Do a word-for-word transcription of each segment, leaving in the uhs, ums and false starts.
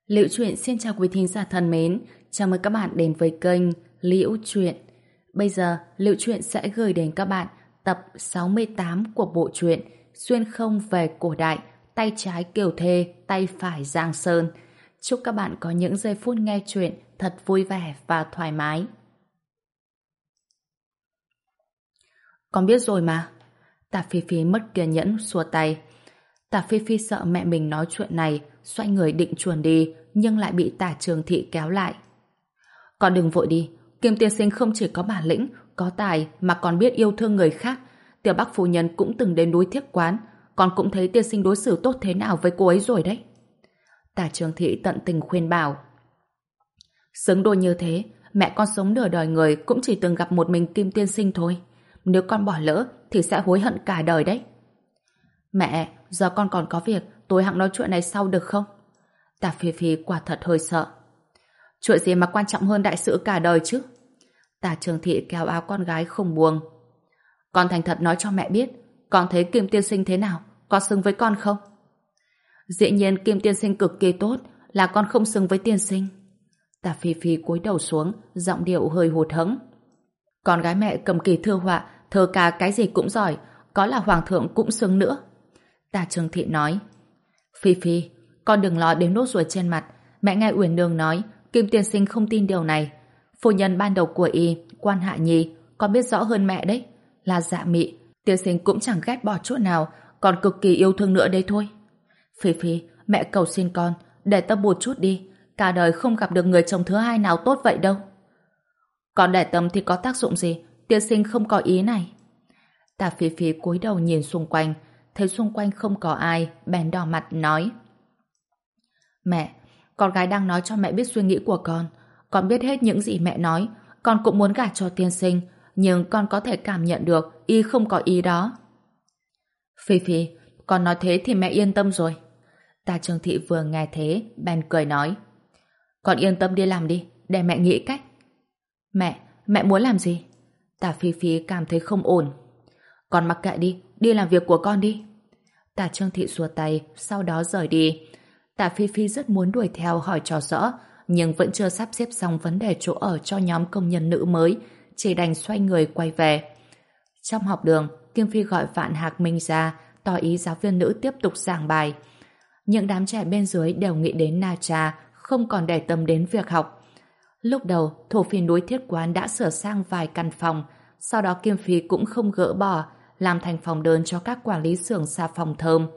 Liễu Chuyện xin chào quý thính giả thân mến, chào mừng các bạn đến với kênh Liễu Chuyện. Bây giờ, Liễu Chuyện sẽ gửi đến các bạn tập sáu mươi tám của bộ truyện Xuyên không về cổ đại, tay trái Kiều Thê, tay phải Giang Sơn. Chúc các bạn có những giây phút nghe chuyện thật vui vẻ và thoải mái. Con biết rồi mà. Tạ Phi Phi mất kiên nhẫn xua tay. Tạ Phi Phi sợ mẹ mình nói chuyện này, xoay người định chuồn đi, nhưng lại bị Tả Trường Thị kéo lại. Con đừng vội đi, Kim tiên sinh không chỉ có bản lĩnh, có tài mà còn biết yêu thương người khác. Tiểu Bắc phu nhân cũng từng đến núi Thiết Quán, con cũng thấy tiên sinh đối xử tốt thế nào với cô ấy rồi đấy. Tả Trường Thị tận tình khuyên bảo. Xứng đôi như thế, mẹ con sống nửa đời người cũng chỉ từng gặp một mình Kim tiên sinh thôi. Nếu con bỏ lỡ thì sẽ hối hận cả đời đấy. Mẹ, giờ con còn có việc, tối hẵng nói chuyện này sau được không? Tả Phi Phi quả thật hơi sợ. Chuyện gì mà quan trọng hơn đại sự cả đời chứ? Tả Trường Thị kéo áo con gái không buông. Con thành thật nói cho mẹ biết, con thấy Kim tiên sinh thế nào, có xứng với con không? Dĩ nhiên Kim tiên sinh cực kỳ tốt, là con không xứng với tiên sinh. Tả Phi Phi cúi đầu xuống, giọng điệu hơi hụt hẫng. Con gái mẹ cầm kỳ thư họa, thơ ca cái gì cũng giỏi, có là hoàng thượng cũng xứng nữa. Tả Trường Thị nói. Phi Phi, con đừng lo đến nốt ruồi trên mặt. Mẹ nghe Uyển Nương nói Kim tiên sinh không tin điều này. Phu nhân ban đầu của y, Quan Hạ Nhi, con biết rõ hơn mẹ đấy, là Dạ Mị. Tiên sinh cũng chẳng ghét bỏ chút nào, còn cực kỳ yêu thương nữa đây thôi. Phi Phi, mẹ cầu xin con, để tâm một chút đi. Cả đời không gặp được người chồng thứ hai nào tốt vậy đâu. Con để tâm thì có tác dụng gì? Tiên sinh không có ý này. Tả Phi Phi cúi đầu nhìn xung quanh, thấy xung quanh không có ai, bèn đỏ mặt nói. Mẹ, con gái đang nói cho mẹ biết suy nghĩ của con. Con biết hết những gì mẹ nói. Con cũng muốn gả cho tiên sinh, nhưng con có thể cảm nhận được y không có ý đó. Phi Phi, con nói thế thì mẹ yên tâm rồi. Tả Trường Thị vừa nghe thế, bèn cười nói. Con yên tâm đi làm đi, để mẹ nghĩ cách. Mẹ, mẹ muốn làm gì? Tả Phi Phi cảm thấy không ổn. Con mặc kệ đi, đi làm việc của con đi. Tả Trường Thị xua tay, sau đó rời đi. Tả Phi Phi rất muốn đuổi theo hỏi cho rõ, nhưng vẫn chưa sắp xếp xong vấn đề chỗ ở cho nhóm công nhân nữ mới, chỉ đành xoay người quay về. Trong học đường, Kim Phi gọi Vạn Hạc Minh ra, tỏ ý giáo viên nữ tiếp tục giảng bài. Những đám trẻ bên dưới đều nghĩ đến Na Cha, không còn để tâm đến việc học. Lúc đầu, thổ phỉ núi Thiết Quán đã sửa sang vài căn phòng, sau đó Kim Phi cũng không gỡ bỏ, làm thành phòng đơn cho các quản lý xưởng xà phòng thơm.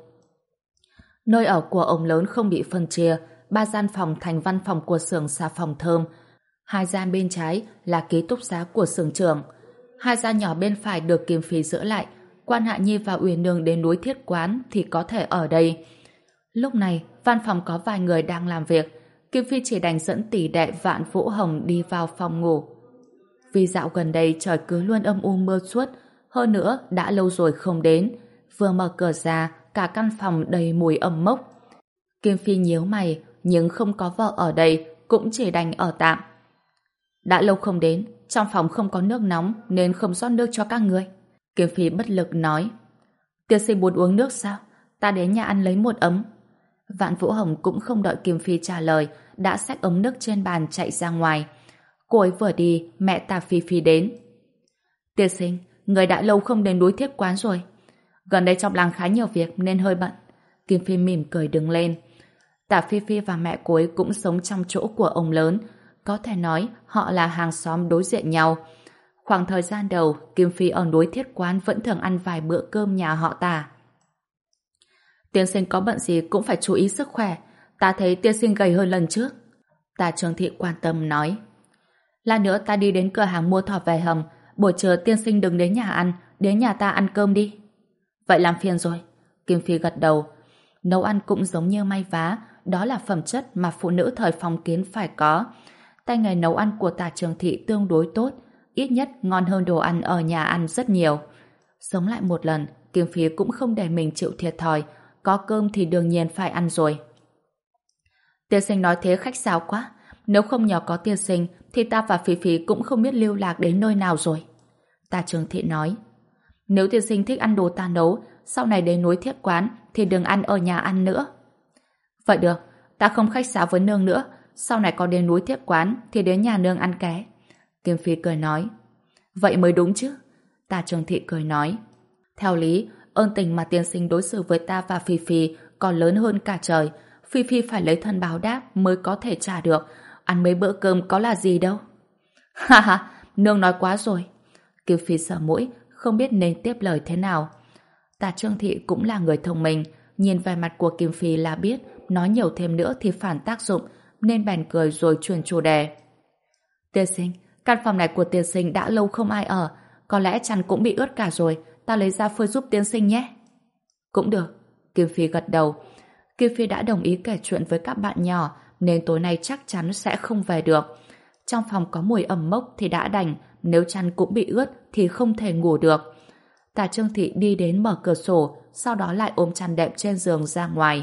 Nơi ở của ông lớn không bị phân chia, ba gian phòng thành văn phòng của xưởng xà phòng thơm, hai gian bên trái là ký túc xá của xưởng trưởng, hai gian nhỏ bên phải được Kim Phi giữ lại. Quan Hạ Nhi và Uyển Nương đến núi Thiết Quán thì có thể ở đây. Lúc này, văn phòng có vài người đang làm việc, Kim Phi chỉ đành dẫn tỷ đệ Vạn Vũ Hồng đi vào phòng ngủ. Vì dạo gần đây trời cứ luôn âm u mưa suốt, hơn nữa đã lâu rồi không đến, vừa mở cửa ra cả căn phòng đầy mùi ẩm mốc. Kim Phi nhíu mày, nhưng không có vợ ở đây, cũng chỉ đành ở tạm. Đã lâu không đến, trong phòng không có nước nóng nên không rót nước cho các người. Kim Phi bất lực nói. Tiên sinh muốn uống nước sao? Ta đến nhà ăn lấy một ấm. Vạn Vũ Hồng cũng không đợi Kim Phi trả lời, đã xách ống nước trên bàn chạy ra ngoài. Cô ấy vừa đi, mẹ Tả Phi Phi đến. Tiên sinh, người đã lâu không đến núi Thiết Quán rồi. Gần đây trong làng khá nhiều việc nên hơi bận. Kim Phi mỉm cười đứng lên. Tả Phi Phi và mẹ cô ấy cũng sống trong chỗ của ông lớn, có thể nói họ là hàng xóm đối diện nhau. Khoảng thời gian đầu, Kim Phi ở núi Thiết Quán vẫn thường ăn vài bữa cơm nhà họ Tả. Tiên sinh có bận gì cũng phải chú ý sức khỏe. Ta thấy tiên sinh gầy hơn lần trước. Tả Trường Thị quan tâm nói. Lát nữa ta đi đến cửa hàng mua thỏ về hầm. Buổi trưa tiên sinh đừng đến nhà ăn, đến nhà ta ăn cơm đi. Vậy làm phiền rồi. Kim Phi gật đầu. Nấu ăn cũng giống như may vá, đó là phẩm chất mà phụ nữ thời phong kiến phải có. Tay nghề nấu ăn của Tả Trường Thị tương đối tốt, ít nhất ngon hơn đồ ăn ở nhà ăn rất nhiều. Sống lại một lần, Kim Phi cũng không để mình chịu thiệt thòi, có cơm thì đương nhiên phải ăn rồi. Tiên sinh nói thế khách sáo quá, nếu không nhờ có tiên sinh thì ta và Phi Phi cũng không biết lưu lạc đến nơi nào rồi. Tả Trường Thị nói. Nếu tiên sinh thích ăn đồ ta nấu, sau này đến núi Thiết Quán thì đừng ăn ở nhà ăn nữa. Vậy được, ta không khách sáo với nương nữa, sau này có đến núi tiếp quán thì đến nhà nương ăn ké. Kim Phi cười nói. Vậy mới đúng chứ. Tả Trường Thị cười nói. Theo lý, ơn tình mà tiên sinh đối xử với ta và Phi Phi còn lớn hơn cả trời. Phi Phi phải lấy thân báo đáp mới có thể trả được. Ăn mấy bữa cơm có là gì đâu. Ha ha, nương nói quá rồi. Kim Phi sợ mũi, không biết nên tiếp lời thế nào. Tả Trương Thị cũng là người thông minh, nhìn vẻ mặt của Kim Phi là biết nói nhiều thêm nữa thì phản tác dụng, nên bèn cười rồi chuyển chủ đề. Tiên sinh, căn phòng này của tiên sinh đã lâu không ai ở, có lẽ chăn cũng bị ướt cả rồi, ta lấy ra phơi giúp tiên sinh nhé. Cũng được. Kim Phi gật đầu. Kim Phi đã đồng ý kể chuyện với các bạn nhỏ, nên tối nay chắc chắn sẽ không về được. Trong phòng có mùi ẩm mốc thì đã đành, nếu chăn cũng bị ướt thì không thể ngủ được. Tả Trương Thị đi đến mở cửa sổ, sau đó lại ôm chăn đệm trên giường ra ngoài.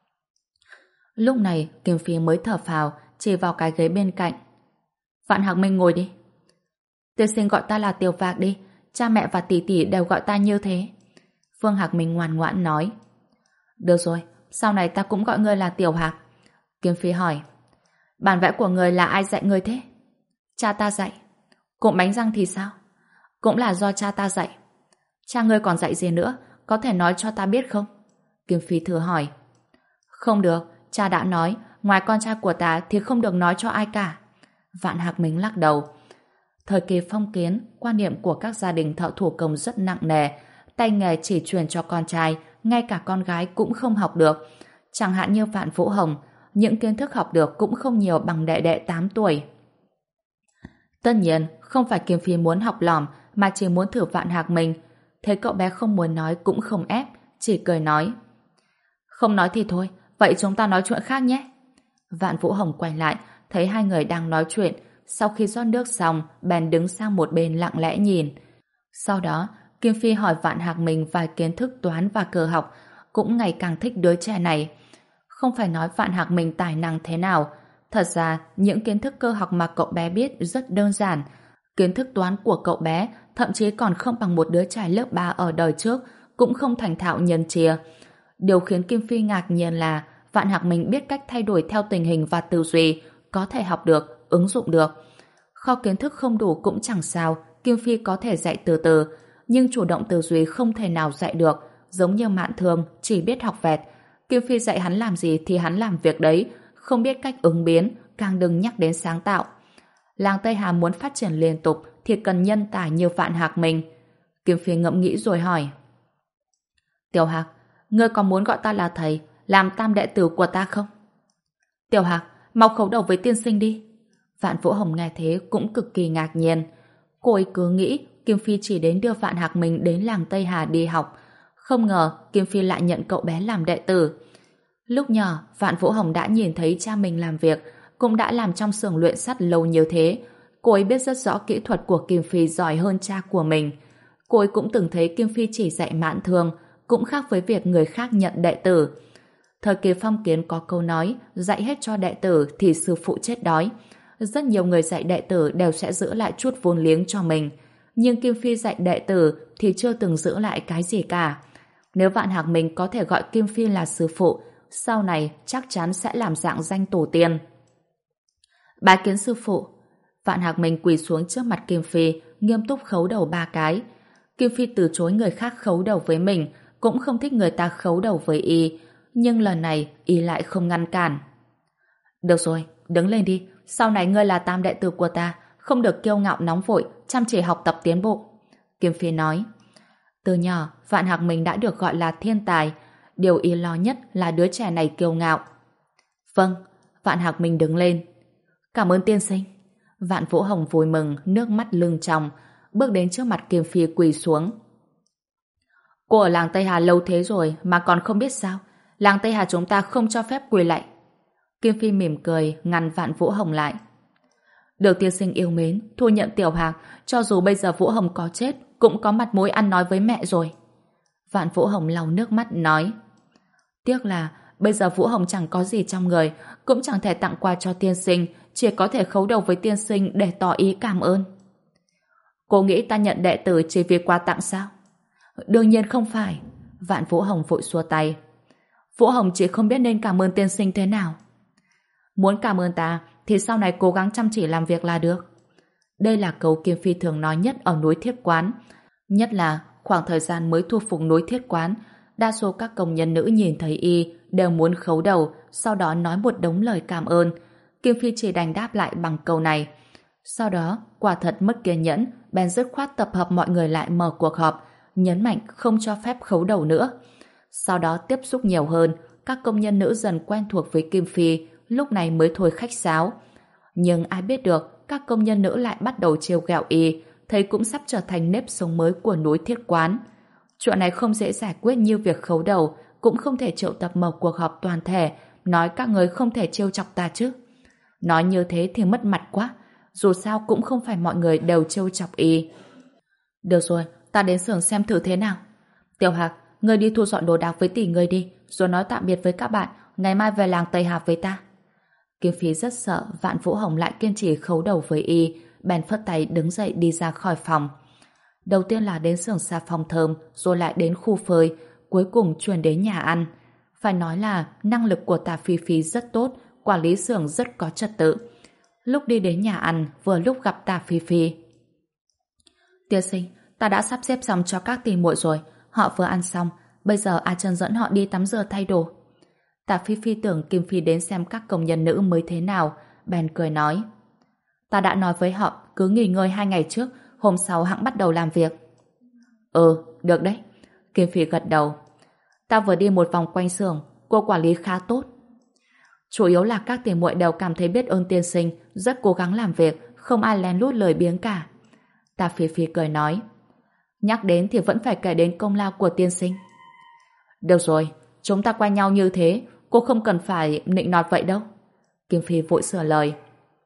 Lúc này, Kim Phi mới thở phào, chỉ vào cái ghế bên cạnh. Vạn Hạc Minh ngồi đi. Tiên sinh gọi ta là Tiểu Vạc đi, cha mẹ và tỷ tỷ đều gọi ta như thế. Phương Hạc Minh ngoan ngoãn nói. Được rồi, sau này ta cũng gọi ngươi là Tiểu Hạc. Kim Phi hỏi. Bản vẽ của ngươi là ai dạy ngươi thế? Cha ta dạy. Cụm bánh răng thì sao? Cũng là do cha ta dạy. Cha ngươi còn dạy gì nữa, có thể nói cho ta biết không? Kim Phi thử hỏi. Không được, cha đã nói, ngoài con trai của ta thì không được nói cho ai cả. Vạn Hạc Minh lắc đầu. Thời kỳ phong kiến, quan niệm của các gia đình thợ thủ công rất nặng nề, tay nghề chỉ truyền cho con trai, ngay cả con gái cũng không học được. Chẳng hạn như Vạn Vũ Hồng, những kiến thức học được cũng không nhiều bằng đệ đệ tám tuổi. Tất nhiên, không phải Kim Phi muốn học lỏm, mà chỉ muốn thử Vạn Hạc Minh. Thấy cậu bé không muốn nói cũng không ép, chỉ cười nói. Không nói thì thôi, vậy chúng ta nói chuyện khác nhé. Vạn Vũ Hồng quay lại, thấy hai người đang nói chuyện, sau khi rót nước xong, bèn đứng sang một bên lặng lẽ nhìn. Sau đó, Kim Phi hỏi Vạn Hạc Minh vài kiến thức toán và cơ học, cũng ngày càng thích đứa trẻ này. Không phải nói Vạn Hạc Minh tài năng thế nào, thật ra những kiến thức cơ học mà cậu bé biết rất đơn giản. Kiến thức toán của cậu bé thậm chí còn không bằng một đứa trẻ lớp ba ở đời trước, cũng không thành thạo nhân chia. Điều khiến Kim Phi ngạc nhiên là Vạn Hạc Minh biết cách thay đổi theo tình hình và tư duy, có thể học được, ứng dụng được. Kho kiến thức không đủ cũng chẳng sao, Kim Phi có thể dạy từ từ, nhưng chủ động tư duy không thể nào dạy được, giống như Mạn Thương chỉ biết học vẹt. Kim Phi dạy hắn làm gì thì hắn làm việc đấy, không biết cách ứng biến, càng đừng nhắc đến sáng tạo. Làng Tây Hà muốn phát triển liên tục thì cần nhân tài như Vạn Hạc Minh. Kim Phi ngẫm nghĩ rồi hỏi. Tiểu Hạc, ngươi có muốn gọi ta là thầy, làm tam đệ tử của ta không? Tiểu Hạc, mau khấu đầu với tiên sinh đi. Vạn Vũ Hồng nghe thế cũng cực kỳ ngạc nhiên. Cô ấy cứ nghĩ Kim Phi chỉ đến đưa Vạn Hạc Minh đến làng Tây Hà đi học. Không ngờ Kim Phi lại nhận cậu bé làm đệ tử. Lúc nhỏ, Vạn Vũ Hồng đã nhìn thấy cha mình làm việc, cũng đã làm trong xưởng luyện sắt lâu như thế. Cô ấy biết rất rõ kỹ thuật của Kim Phi giỏi hơn cha của mình. Cô ấy cũng từng thấy Kim Phi chỉ dạy Mạn Thương, cũng khác với việc người khác nhận đệ tử. Thời kỳ phong kiến có câu nói, dạy hết cho đệ tử thì sư phụ chết đói. Rất nhiều người dạy đệ tử đều sẽ giữ lại chút vốn liếng cho mình. Nhưng Kim Phi dạy đệ tử thì chưa từng giữ lại cái gì cả. Nếu Vạn Hạc Minh có thể gọi Kim Phi là sư phụ, sau này chắc chắn sẽ làm dạng danh tổ tiên. Bái kiến sư phụ. Vạn Hạc Minh quỳ xuống trước mặt Kim Phi, nghiêm túc khấu đầu ba cái. Kim Phi từ chối người khác khấu đầu với mình, cũng không thích người ta khấu đầu với y, nhưng lần này y lại không ngăn cản. Được rồi, đứng lên đi, sau này ngươi là tam đệ tử của ta, không được kiêu ngạo nóng vội, chăm chỉ học tập tiến bộ. Kim Phi nói. Từ nhỏ, Vạn Hạc Minh đã được gọi là thiên tài, điều y lo nhất là đứa trẻ này kiêu ngạo. Vâng, Vạn Hạc Minh đứng lên. Cảm ơn tiên sinh. Vạn Vũ Hồng vui mừng, nước mắt lưng tròng, bước đến trước mặt Kim Phi quỳ xuống. Cô ở làng Tây Hà lâu thế rồi mà còn không biết sao? Làng Tây Hà chúng ta không cho phép quỳ lạy. Kim Phi mỉm cười, ngăn Vạn Vũ Hồng lại. Được tiên sinh yêu mến, thu nhận Tiểu Hạc, cho dù bây giờ Vũ Hồng có chết, cũng có mặt mũi ăn nói với mẹ rồi. Vạn Vũ Hồng lau nước mắt nói. Tiếc là bây giờ Vũ Hồng chẳng có gì trong người, cũng chẳng thể tặng quà cho tiên sinh, chỉ có thể khấu đầu với tiên sinh để tỏ ý cảm ơn. Cô nghĩ ta nhận đệ tử chỉ vì quà tặng sao? Đương nhiên không phải. Vạn Vũ Hồng vội xua tay. Vũ Hồng chỉ không biết nên cảm ơn tiên sinh thế nào. Muốn cảm ơn ta thì sau này cố gắng chăm chỉ làm việc là được. Đây là câu Kim Phi thường nói nhất ở núi Thiết Quán. Nhất là khoảng thời gian mới thu phục núi Thiết Quán, đa số các công nhân nữ nhìn thấy y đều muốn khấu đầu, sau đó nói một đống lời cảm ơn. Kim Phi chỉ đành đáp lại bằng câu này. Sau đó, quả thật mất kiên nhẫn, bèn dứt khoát tập hợp mọi người lại mở cuộc họp, nhấn mạnh không cho phép khấu đầu nữa. Sau đó tiếp xúc nhiều hơn, các công nhân nữ dần quen thuộc với Kim Phi, lúc này mới thôi khách sáo. Nhưng ai biết được, các công nhân nữ lại bắt đầu trêu ghẹo y, thấy cũng sắp trở thành nếp sống mới của núi Thiết Quán. Chuyện này không dễ giải quyết như việc khấu đầu, cũng không thể triệu tập mở cuộc họp toàn thể, nói các người không thể trêu chọc ta chứ. Nói như thế thì mất mặt quá, dù sao cũng không phải mọi người đều trêu chọc y. Được rồi, ta đến xưởng xem thử thế nào. Tiểu Hạc, ngươi đi thu dọn đồ đạc với tỷ ngươi đi, rồi nói tạm biệt với các bạn, ngày mai về làng Tây Hạp với ta. Kim Phi rất sợ Vạn Vũ Hồng lại kiên trì khấu đầu với y, bèn phất tay đứng dậy đi ra khỏi phòng. Đầu tiên là đến xưởng xà phòng thơm, rồi lại đến khu phơi, cuối cùng chuyển đến nhà ăn. Phải nói là năng lực của Tả Phi Phi rất tốt, quản lý xưởng rất có trật tự. Lúc đi đến nhà ăn, vừa lúc gặp Tả Phi Phi. Tiên sinh, ta đã sắp xếp xong cho các tỷ muội rồi, họ vừa ăn xong, bây giờ A Chân dẫn họ đi tắm rửa thay đồ. Tả Phi Phi tưởng Kim Phi đến xem các công nhân nữ mới thế nào, bèn cười nói. Ta đã nói với họ cứ nghỉ ngơi hai ngày trước, hôm sau hẵng bắt đầu làm việc. Ừ, được đấy. Kim Phi gật đầu. Ta vừa đi một vòng quanh xưởng, cô quản lý khá tốt. Chủ yếu là các tỷ muội đều cảm thấy biết ơn tiên sinh, rất cố gắng làm việc, không ai lén lút lười biếng cả. Tả Phi Phi cười nói. Nhắc đến thì vẫn phải kể đến công lao của tiên sinh. Được rồi, chúng ta quen nhau như thế, cô không cần phải nịnh nọt vậy đâu. Kim Phi vội sửa lời.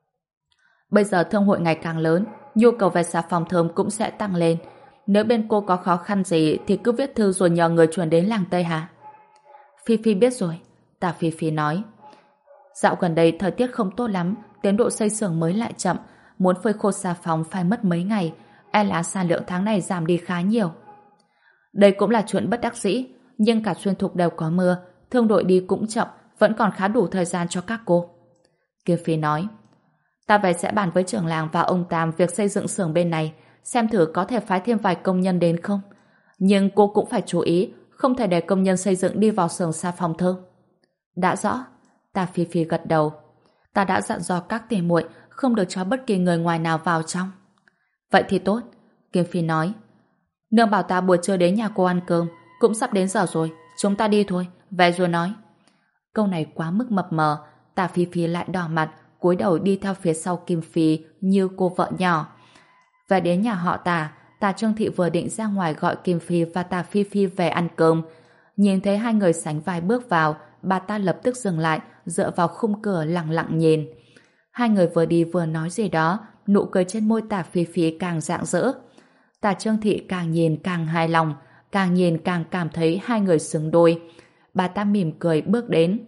Bây giờ thương hội ngày càng lớn, nhu cầu về xà phòng thơm cũng sẽ tăng lên. Nếu bên cô có khó khăn gì thì cứ viết thư rồi nhờ người chuyển đến làng Tây Hà. Phi Phi biết rồi, Tả Phi Phi nói. Dạo gần đây thời tiết không tốt lắm, tiến độ xây xưởng mới lại chậm, muốn phơi khô xà phòng phải mất mấy ngày, e là sản lượng tháng này giảm đi khá nhiều. Đây cũng là chuyện bất đắc dĩ, nhưng cả xuyên thục đều có mưa, thương đội đi cũng chậm, vẫn còn khá đủ thời gian cho các cô. Kim Phi nói. Ta về sẽ bàn với trưởng làng và ông Tam việc xây dựng xưởng bên này, xem thử có thể phái thêm vài công nhân đến không. Nhưng cô cũng phải chú ý, không thể để công nhân xây dựng đi vào xưởng xà phòng thơm. Đã rõ. Tả Phi Phi gật đầu. Ta đã dặn dò các tỷ muội không được cho bất kỳ người ngoài nào vào trong. Vậy thì tốt. Kim Phi nói. Nương bảo ta buổi trưa đến nhà cô ăn cơm, cũng sắp đến giờ rồi, chúng ta đi thôi, về rồi nói. Câu này quá mức mập mờ, Tả Phi Phi lại đỏ mặt, cúi đầu đi theo phía sau Kim Phi như cô vợ nhỏ. Về đến nhà họ Tả, Tả Trương Thị vừa định ra ngoài gọi Kim Phi và Tả Phi Phi về ăn cơm. Nhìn thấy hai người sánh vai bước vào, bà ta lập tức dừng lại, dựa vào khung cửa lặng lặng nhìn. Hai người vừa đi vừa nói gì đó, nụ cười trên môi Tả Phi Phi càng rạng rỡ. Tả Trương Thị càng nhìn càng hài lòng, càng nhìn càng cảm thấy hai người xứng đôi. Bà ta mỉm cười bước đến.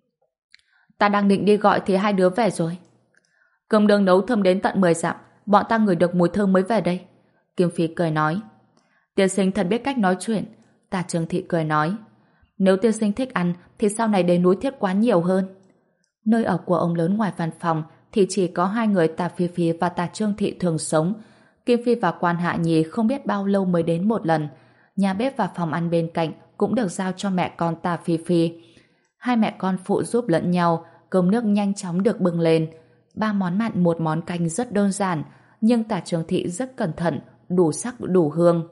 Ta đang định đi gọi thì hai đứa về rồi. Cơm đường nấu thơm đến tận mười dặm, bọn ta ngửi được mùi thơm mới về đây. Kim Phi cười nói. Tiên sinh thật biết cách nói chuyện. Tả Trương Thị cười nói. Nếu tiên sinh thích ăn thì sau này đến núi Thiết Quán nhiều hơn. Nơi ở của ông lớn ngoài văn phòng thì chỉ có hai người Tả Phi Phi và Tả Trương Thị thường sống. Kim Phi và Quan Hạ Nhi không biết bao lâu mới đến một lần. Nhà bếp và phòng ăn bên cạnh cũng được giao cho mẹ con Tả Phi Phi. Hai mẹ con phụ giúp lẫn nhau, cơm nước nhanh chóng được bưng lên. Ba món mặn một món canh rất đơn giản, nhưng Tả Trương Thị rất cẩn thận, đủ sắc đủ hương.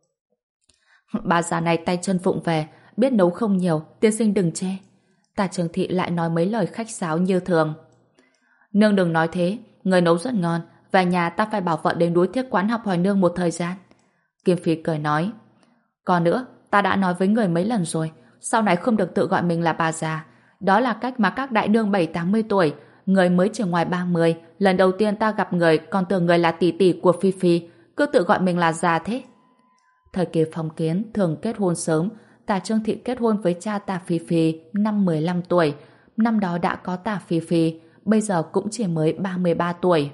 Bà già này tay chân vụng về, biết nấu không nhiều, tiên sinh đừng chê. Tả Trương Thị lại nói mấy lời khách sáo như thường. Nương đừng nói thế, người nấu rất ngon, về nhà ta phải bảo vợ đến núi Thiết Quán học hỏi nương một thời gian. Kim Phi cười nói. Còn nữa, ta đã nói với người mấy lần rồi, sau này không được tự gọi mình là bà già. Đó là cách mà các đại nương bảy tám mươi tuổi, người mới chỉ ngoài ba mươi, lần đầu tiên ta gặp người còn tưởng người là tỷ tỷ của Phi Phi, cứ tự gọi mình là già thế. Thời kỳ phong kiến thường kết hôn sớm, Tả Trương Thị kết hôn với cha Tả Phi Phi năm mười lăm tuổi, năm đó đã có Tả Phi Phi, bây giờ cũng chỉ mới ba mươi ba tuổi.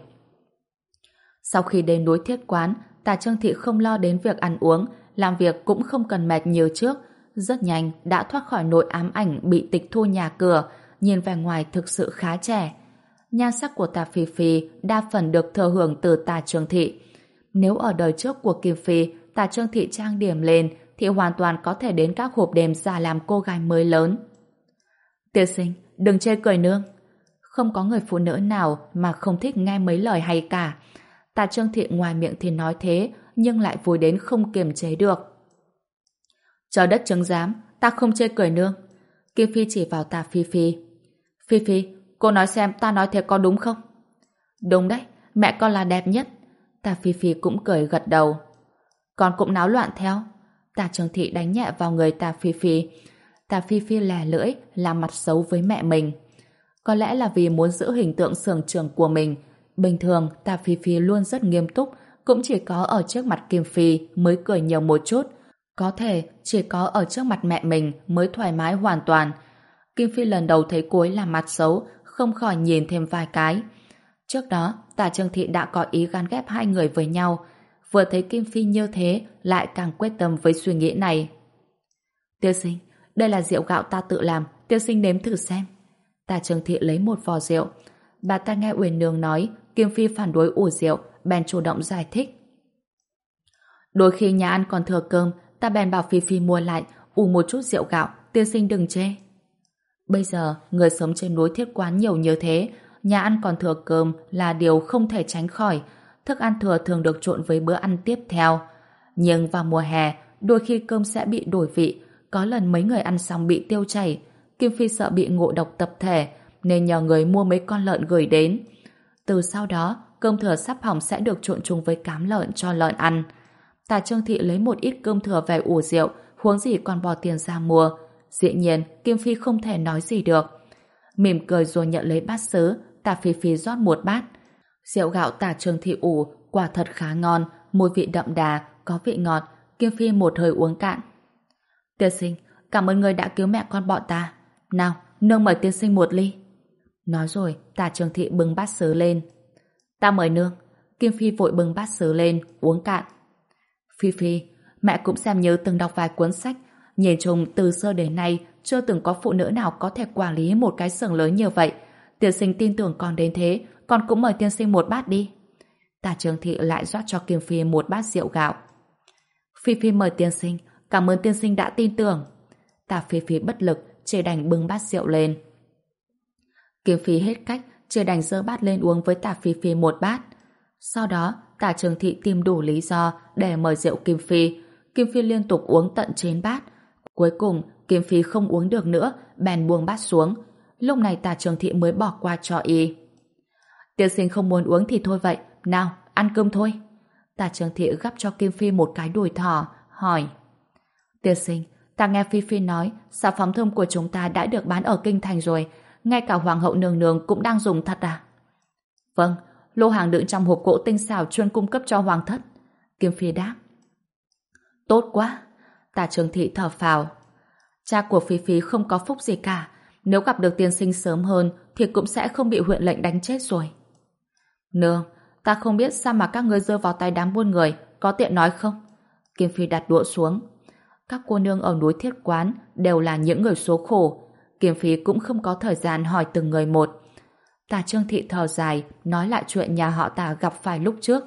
Sau khi đến núi Thiết Quán, Tả Trương Thị không lo đến việc ăn uống, làm việc cũng không cần mệt như trước, rất nhanh đã thoát khỏi nỗi ám ảnh bị tịch thu nhà cửa, nhìn vẻ ngoài thực sự khá trẻ. Nhan sắc của Tạ Phi Phi đa phần được thừa hưởng từ Tạ Trường Thị. Nếu ở đời trước của Kim Phi, Tạ Trường Thị trang điểm lên thì hoàn toàn có thể đến các hộp đêm giả làm cô gái mới lớn. Tiên sinh, đừng chê cười nương. Không có người phụ nữ nào mà không thích nghe mấy lời hay cả. Tạ Trường Thị ngoài miệng thì nói thế, nhưng lại vui đến không kiềm chế được. Trời đất chứng giám, ta không chê cười nương. Kim Phi chỉ vào Tạ Phi Phi. Phi Phi, cô nói xem ta nói thế có đúng không? Đúng đấy, mẹ con là đẹp nhất. Tạ Phi Phi cũng cười gật đầu. Con cũng náo loạn theo. Tạ Trường Thị đánh nhẹ vào người Tạ Phi Phi. Tạ Phi Phi lè lưỡi, làm mặt xấu với mẹ mình. Có lẽ là vì muốn giữ hình tượng xưởng trưởng của mình. Bình thường, Tạ Phi Phi luôn rất nghiêm túc, cũng chỉ có ở trước mặt Kim Phi mới cười nhiều một chút. Có thể chỉ có ở trước mặt mẹ mình mới thoải mái hoàn toàn. Kim Phi lần đầu thấy cô ấy làm mặt xấu, không khỏi nhìn thêm vài cái. Trước đó, Tạ Trường Thị đã có ý gắn ghép hai người với nhau. Vừa thấy Kim Phi như thế, lại càng quyết tâm với suy nghĩ này. Tiên sinh, đây là rượu gạo ta tự làm, tiên sinh nếm thử xem. Tạ Trường Thị lấy một vò rượu. Bà ta nghe Uyển Nương nói Kim Phi phản đối ủ rượu, bèn chủ động giải thích. Đôi khi nhà ăn còn thừa cơm, ta bèn bảo Phi Phi mua lại, ủ một chút rượu gạo, tiên sinh đừng chê. Bây giờ, người sống trên núi Thiết Quán nhiều như thế, nhà ăn còn thừa cơm là điều không thể tránh khỏi. Thức ăn thừa thường được trộn với bữa ăn tiếp theo. Nhưng vào mùa hè, đôi khi cơm sẽ bị đổi vị, có lần mấy người ăn xong bị tiêu chảy. Kim Phi sợ bị ngộ độc tập thể, nên nhờ người mua mấy con lợn gửi đến. Từ sau đó, cơm thừa sắp hỏng sẽ được trộn chung với cám lợn cho lợn ăn. Tạ Trương Thị lấy một ít cơm thừa về ủ rượu, huống gì còn bỏ tiền ra mua. Dĩ nhiên, Kim Phi không thể nói gì được. Mỉm cười rồi nhận lấy bát sứ, Tạ Phi Phi rót một bát. Rượu gạo Tạ Trương Thị ủ quả thật khá ngon, mùi vị đậm đà, có vị ngọt. Kim Phi một hơi uống cạn. Tiên sinh, cảm ơn người đã cứu mẹ con bọn ta. Nào, nương mời tiên sinh một ly. Nói rồi, Tạ Trường Thị bưng bát sứ lên. Ta mời nương. Kim Phi vội bưng bát sứ lên, uống cạn. Phi Phi, mẹ cũng xem như từng đọc vài cuốn sách. Nhìn chung từ xưa đến nay chưa từng có phụ nữ nào có thể quản lý một cái xưởng lớn như vậy. Tiên sinh tin tưởng con đến thế, con cũng mời tiên sinh một bát đi. Tạ Trường Thị lại rót cho Kim Phi một bát rượu gạo. Phi Phi mời tiên sinh, cảm ơn tiên sinh đã tin tưởng. Tạ Phi Phi bất lực, chỉ đành bưng bát rượu lên. Kim Phi hết cách, chỉ đành giơ bát lên uống với Tạ Phi Phi một bát. Sau đó, Tạ Trường Thị tìm đủ lý do để mời rượu Kim Phi. Kim Phi liên tục uống tận chín bát. Cuối cùng, Kim Phi không uống được nữa, bèn buông bát xuống. Lúc này Tạ Trường Thị mới bỏ qua cho y. Tiên sinh không muốn uống thì thôi vậy, nào, ăn cơm thôi. Tạ Trường Thị gắp cho Kim Phi một cái đùi thỏ, hỏi. Tiên sinh, ta nghe Phi Phi nói xà phòng thơm của chúng ta đã được bán ở Kinh Thành rồi, ngay cả Hoàng hậu nương nương cũng đang dùng thật à? Vâng, lô hàng đựng trong hộp gỗ tinh xảo chuyên cung cấp cho Hoàng thất. Kim Phi đáp. Tốt quá. Tạ Trường Thị thở phào. Cha của Phi Phi không có phúc gì cả, nếu gặp được tiên sinh sớm hơn thì cũng sẽ không bị huyện lệnh đánh chết rồi. Nương, ta không biết sao mà các ngươi rơi vào tay đám buôn người, có tiện nói không? Kim Phi đặt đũa xuống. Các cô nương ở núi Thiết Quán đều là những người số khổ. Kim Phi cũng không có thời gian hỏi từng người một. Tạ Trương Thị thở dài, nói lại chuyện nhà họ Tạ gặp phải lúc trước.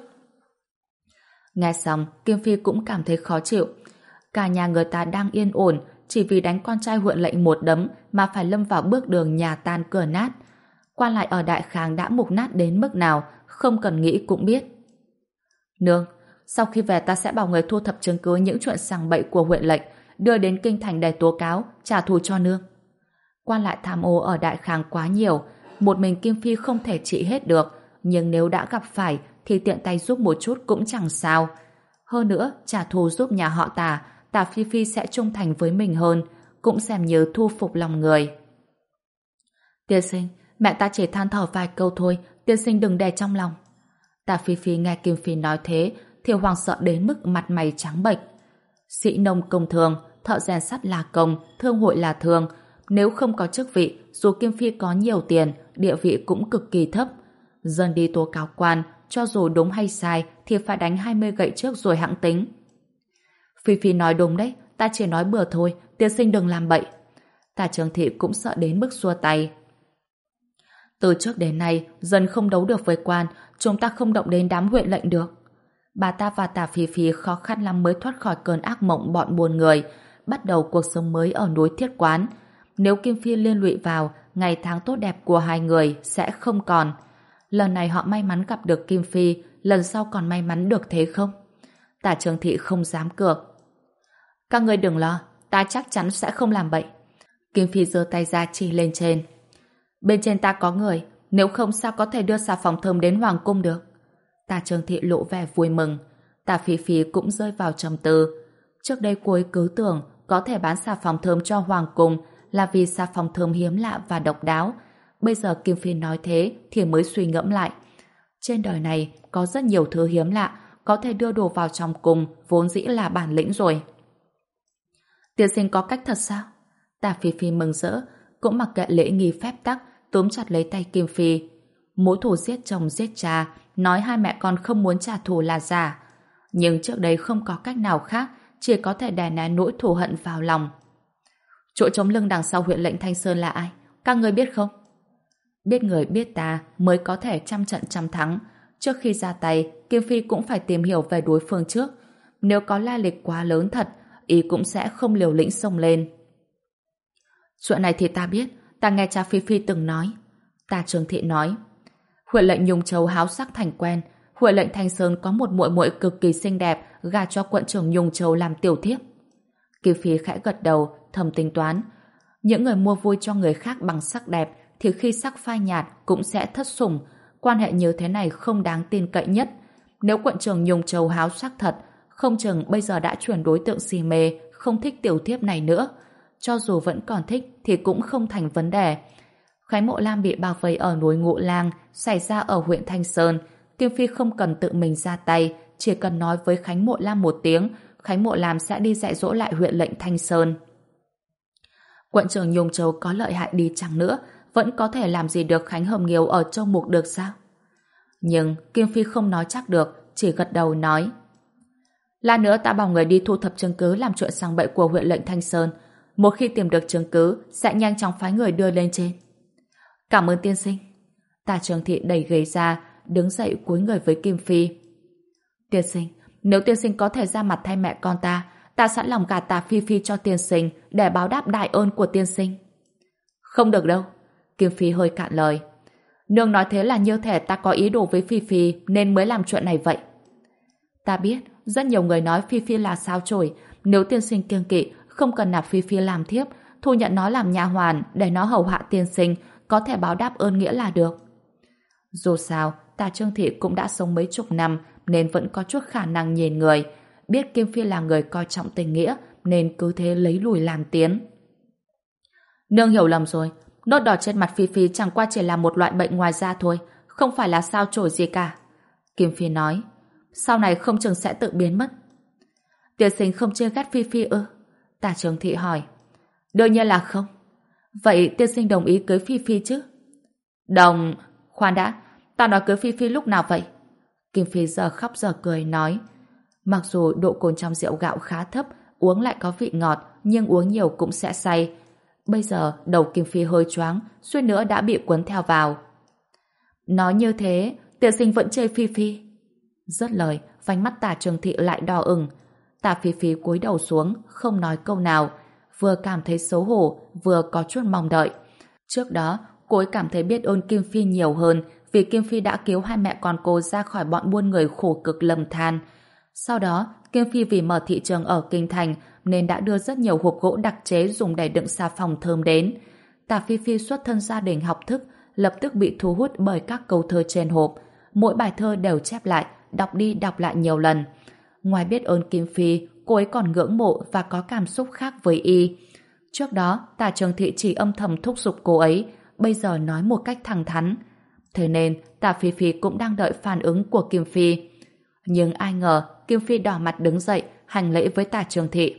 Nghe xong, Kim Phi cũng cảm thấy khó chịu. Cả nhà người ta đang yên ổn, chỉ vì đánh con trai huyện lệnh một đấm mà phải lâm vào bước đường nhà tan cửa nát. Quan lại ở Đại Kháng đã mục nát đến mức nào, không cần nghĩ cũng biết. Nương, sau khi về ta sẽ bảo người thu thập chứng cứ những chuyện sằng bậy của huyện lệnh, đưa đến Kinh Thành để tố cáo, trả thù cho nương. Quan lại tham ô ở Đại Kháng quá nhiều, một mình Kim Phi không thể trị hết được, nhưng nếu đã gặp phải thì tiện tay giúp một chút cũng chẳng sao. Hơn nữa, trả thù giúp nhà họ Tạ, Tạ Phi Phi sẽ trung thành với mình hơn, cũng xem như thu phục lòng người. Tiên sinh, mẹ ta chỉ than thở vài câu thôi, tiên sinh đừng đè trong lòng. Tạ Phi Phi nghe Kim Phi nói thế, thì hoàng sợ đến mức mặt mày trắng bệch. Sĩ nông công thường, thợ rèn sắt là công, thương hội là thương. Nếu không có chức vị, dù Kim Phi có nhiều tiền, địa vị cũng cực kỳ thấp. Dân đi tố cáo quan, cho dù đúng hay sai thì phải đánh hai mươi gậy trước rồi hẵng tính. Phi Phi nói đúng đấy, ta chỉ nói bừa thôi, tiên sinh đừng làm bậy. Tạ Trường Thị cũng sợ đến mức xua tay. Từ trước đến nay, dân không đấu được với quan, chúng ta không động đến đám huyện lệnh được. Bà ta và Tả Phi Phi khó khăn lắm mới thoát khỏi cơn ác mộng bọn buôn người, bắt đầu cuộc sống mới ở núi Thiết Quán. Nếu Kim Phi liên lụy vào, ngày tháng tốt đẹp của hai người sẽ không còn. Lần này họ may mắn gặp được Kim Phi, lần sau còn may mắn được thế không? Tả Trường Thị không dám cược. Các người đừng lo, ta chắc chắn sẽ không làm bậy. Kim Phi giơ tay ra chỉ lên trên. Bên trên ta có người, nếu không sao có thể đưa xà phòng thơm đến Hoàng Cung được. Tả Trường Thị lộ vẻ vui mừng. Tả Phi Phi cũng rơi vào trầm tư. Trước đây cô ấy cứ tưởng có thể bán xà phòng thơm cho Hoàng Cung là vì xà phòng thơm hiếm lạ và độc đáo. Bây giờ Kim Phi nói thế thì mới suy ngẫm lại. Trên đời này có rất nhiều thứ hiếm lạ, có thể đưa đồ vào trong cung vốn dĩ là bản lĩnh rồi. Tiên sinh có cách thật sao? Tả Phi Phi mừng rỡ, cũng mặc kệ lễ nghi phép tắc, túm chặt lấy tay Kim Phi. Mối thù giết chồng giết cha, nói hai mẹ con không muốn trả thù là giả. Nhưng trước đây không có cách nào khác, chỉ có thể đè nén nỗi thù hận vào lòng. Chỗ chống lưng đằng sau huyện lệnh Thanh Sơn là ai? Các người biết không? Biết người biết ta mới có thể trăm trận trăm thắng. Trước khi ra tay, Kim Phi cũng phải tìm hiểu về đối phương trước. Nếu có la lịch quá lớn thật, ý cũng sẽ không liều lĩnh xông lên. Chuyện này thì ta biết, ta nghe cha Phi Phi từng nói. Tả Trường Thị nói, huyện lệnh Nhung Châu háo sắc thành quen, huyện lệnh Thanh Sơn có một muội muội cực kỳ xinh đẹp, gả cho quận trưởng Nhung Châu làm tiểu thiếp. Kim Phi khẽ gật đầu, thầm tính toán. Những người mua vui cho người khác bằng sắc đẹp thì khi sắc phai nhạt cũng sẽ thất sủng. Quan hệ như thế này không đáng tin cậy nhất. Nếu quận trưởng Nhung Châu háo sắc thật, không chừng bây giờ đã chuyển đối tượng si mê, không thích tiểu thiếp này nữa. Cho dù vẫn còn thích thì cũng không thành vấn đề. Khái Mộ Lam bị bao vây ở núi Ngũ Lang, xảy ra ở huyện Thanh Sơn. Kim Phi không cần tự mình ra tay, chỉ cần nói với Khánh Mộ Lam một tiếng, Khánh Mộ Lam sẽ đi dạy dỗ lại huyện lệnh Thanh Sơn. Quận trưởng Nhung Châu có lợi hại đi chăng nữa, vẫn có thể làm gì được Khánh Hồng Nghiêu ở Châu Mục được sao? Nhưng Kim Phi không nói chắc được, chỉ gật đầu nói. Lát nữa ta bảo người đi thu thập chứng cứ làm chuyện sang bậy của huyện lệnh Thanh Sơn. Một khi tìm được chứng cứ, sẽ nhanh chóng phái người đưa lên trên. Cảm ơn tiên sinh. Tả Trường Thị đẩy ghế ra, đứng dậy cúi người với Kim Phi. Tiên sinh, nếu tiên sinh có thể ra mặt thay mẹ con ta, ta sẵn lòng gả Tả Phi Phi cho tiên sinh để báo đáp đại ơn của tiên sinh. Không được đâu. Kim Phi hơi cạn lời. Nương nói thế là như thể ta có ý đồ với Phi Phi nên mới làm chuyện này vậy. Ta biết, rất nhiều người nói Phi Phi là sao chổi. Nếu tiên sinh kiêng kỵ, không cần nạp Phi Phi làm thiếp, thu nhận nó làm nha hoàn để nó hầu hạ tiên sinh, có thể báo đáp ơn nghĩa là được. Dù sao, Tả Trương Thị cũng đã sống mấy chục năm nên vẫn có chút khả năng nhìn người. Biết Kim Phi là người coi trọng tình nghĩa nên cứ thế lấy lùi làm tiến. Nương hiểu lầm rồi. Nốt đỏ trên mặt Phi Phi chẳng qua chỉ là một loại bệnh ngoài da thôi, không phải là sao chổi gì cả. Kim Phi nói, sau này không chừng sẽ tự biến mất. Tiên sinh không chê ghét Phi Phi ư? Tả Trường Thị hỏi. Đương nhiên là không. Vậy tiên sinh đồng ý cưới Phi Phi chứ? Đồng... Khoan đã, ta nói cưới Phi Phi lúc nào vậy? Kim Phi giờ khóc giờ cười nói. Mặc dù độ cồn trong rượu gạo khá thấp, uống lại có vị ngọt, nhưng uống nhiều cũng sẽ say. Bây giờ đầu Kim Phi hơi choáng, suýt nữa đã bị cuốn theo vào. Nói như thế, tiên sinh vẫn chê Phi Phi. Dứt lời, vành mắt Tả Trường Thị lại đỏ ửng. Tả Phi Phi cúi đầu xuống, không nói câu nào, vừa cảm thấy xấu hổ, vừa có chút mong đợi. Trước đó, cô ấy cảm thấy biết ơn Kim Phi nhiều hơn vì Kim Phi đã cứu hai mẹ con cô ra khỏi bọn buôn người khổ cực lầm than. Sau đó, Kim Phi vì mở thị trường ở Kinh Thành nên đã đưa rất nhiều hộp gỗ đặc chế dùng để đựng xà phòng thơm đến. Tả Phi Phi xuất thân gia đình học thức, lập tức bị thu hút bởi các câu thơ trên hộp. Mỗi bài thơ đều chép lại, đọc đi đọc lại nhiều lần. Ngoài biết ơn Kim Phi, cô ấy còn ngưỡng mộ và có cảm xúc khác với y. Trước đó, Tả Trường Thị chỉ âm thầm thúc giục cô ấy, bây giờ nói một cách thẳng thắn. Thế nên, Tả Phi Phi cũng đang đợi phản ứng của Kim Phi. Nhưng ai ngờ, Kim Phi đỏ mặt đứng dậy, hành lễ với Tả Trường Thị.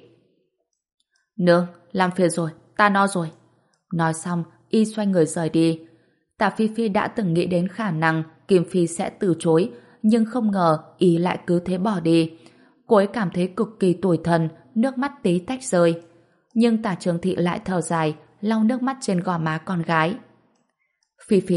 Nương, làm phiền rồi, ta no rồi. Nói xong, y xoay người rời đi. Tả Phi Phi đã từng nghĩ đến khả năng Kim Phi sẽ từ chối, nhưng không ngờ y lại cứ thế bỏ đi. Cô ấy cảm thấy cực kỳ tủi thân, nước mắt tí tách rơi. Nhưng Tả Trường Thị lại thở dài, lau nước mắt trên gò má con gái. Phi Phi,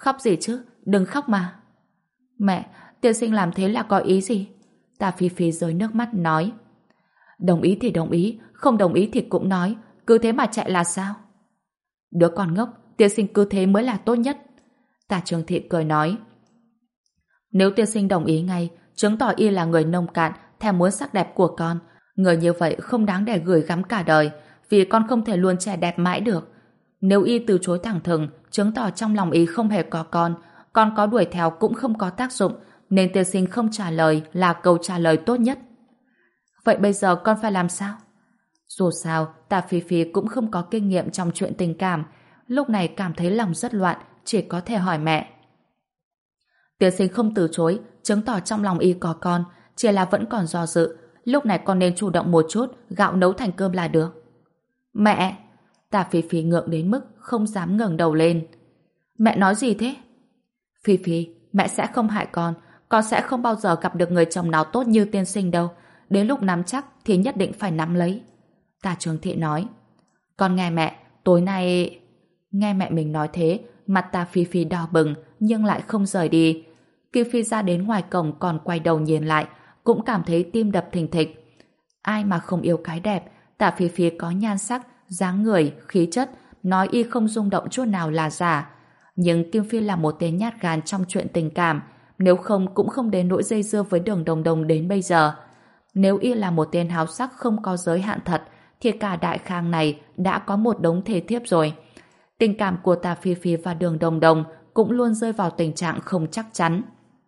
Khóc gì chứ? Đừng khóc mà. Mẹ, tiên sinh làm thế là có ý gì? Tạ Phi Phi rơi nước mắt nói. Đồng ý thì đồng ý, không đồng ý thì cũng nói, cứ thế mà chạy là sao? Đứa con ngốc, tiên sinh cứ thế mới là tốt nhất. Tạ Trường Thị cười nói. Nếu tiên sinh đồng ý ngay, chứng tỏ y là người nông cạn, thèm muốn sắc đẹp của con. Người như vậy không đáng để gửi gắm cả đời, vì con không thể luôn trẻ đẹp mãi được. Nếu y từ chối thẳng thừng, chứng tỏ trong lòng y không hề có con, con có đuổi theo cũng không có tác dụng, nên tiên sinh không trả lời là câu trả lời tốt nhất. Vậy bây giờ con phải làm sao? Dù sao, Tạ Phi Phi cũng không có kinh nghiệm trong chuyện tình cảm, lúc này cảm thấy lòng rất loạn, chỉ có thể hỏi mẹ. Tiên sinh không từ chối, chứng tỏ trong lòng y có con, chỉ là vẫn còn do dự, lúc này con nên chủ động một chút, gạo nấu thành cơm là được. Mẹ! Tạ Phi Phi ngượng đến mức không dám ngẩng đầu lên. Mẹ nói gì thế? Phi Phi, mẹ sẽ không hại con, con sẽ không bao giờ gặp được người chồng nào tốt như tiên sinh đâu, đến lúc nắm chắc thì nhất định phải nắm lấy. Tạ Trường Thị nói. Con nghe mẹ, tối nay... Nghe mẹ mình nói thế, mặt Tạ Phi Phi đỏ bừng nhưng lại không rời đi. Kim Phi ra đến ngoài cổng còn quay đầu nhìn lại, cũng cảm thấy tim đập thình thịch. Ai mà không yêu cái đẹp, Tạ Phi Phi có nhan sắc, dáng người, khí chất, nói y không rung động chút nào là giả. Nhưng Kim Phi là một tên nhát gan trong chuyện tình cảm, nếu không cũng không đến nỗi dây dưa với Đường Đồng Đồng đến bây giờ. Nếu y là một tên háo sắc không có giới hạn thật, thì cả đại khang này đã có một đống thê thiếp rồi. Tình cảm của Tạ Phi Phi và Đường Đồng Đồng cũng luôn rơi vào tình trạng không chắc chắn.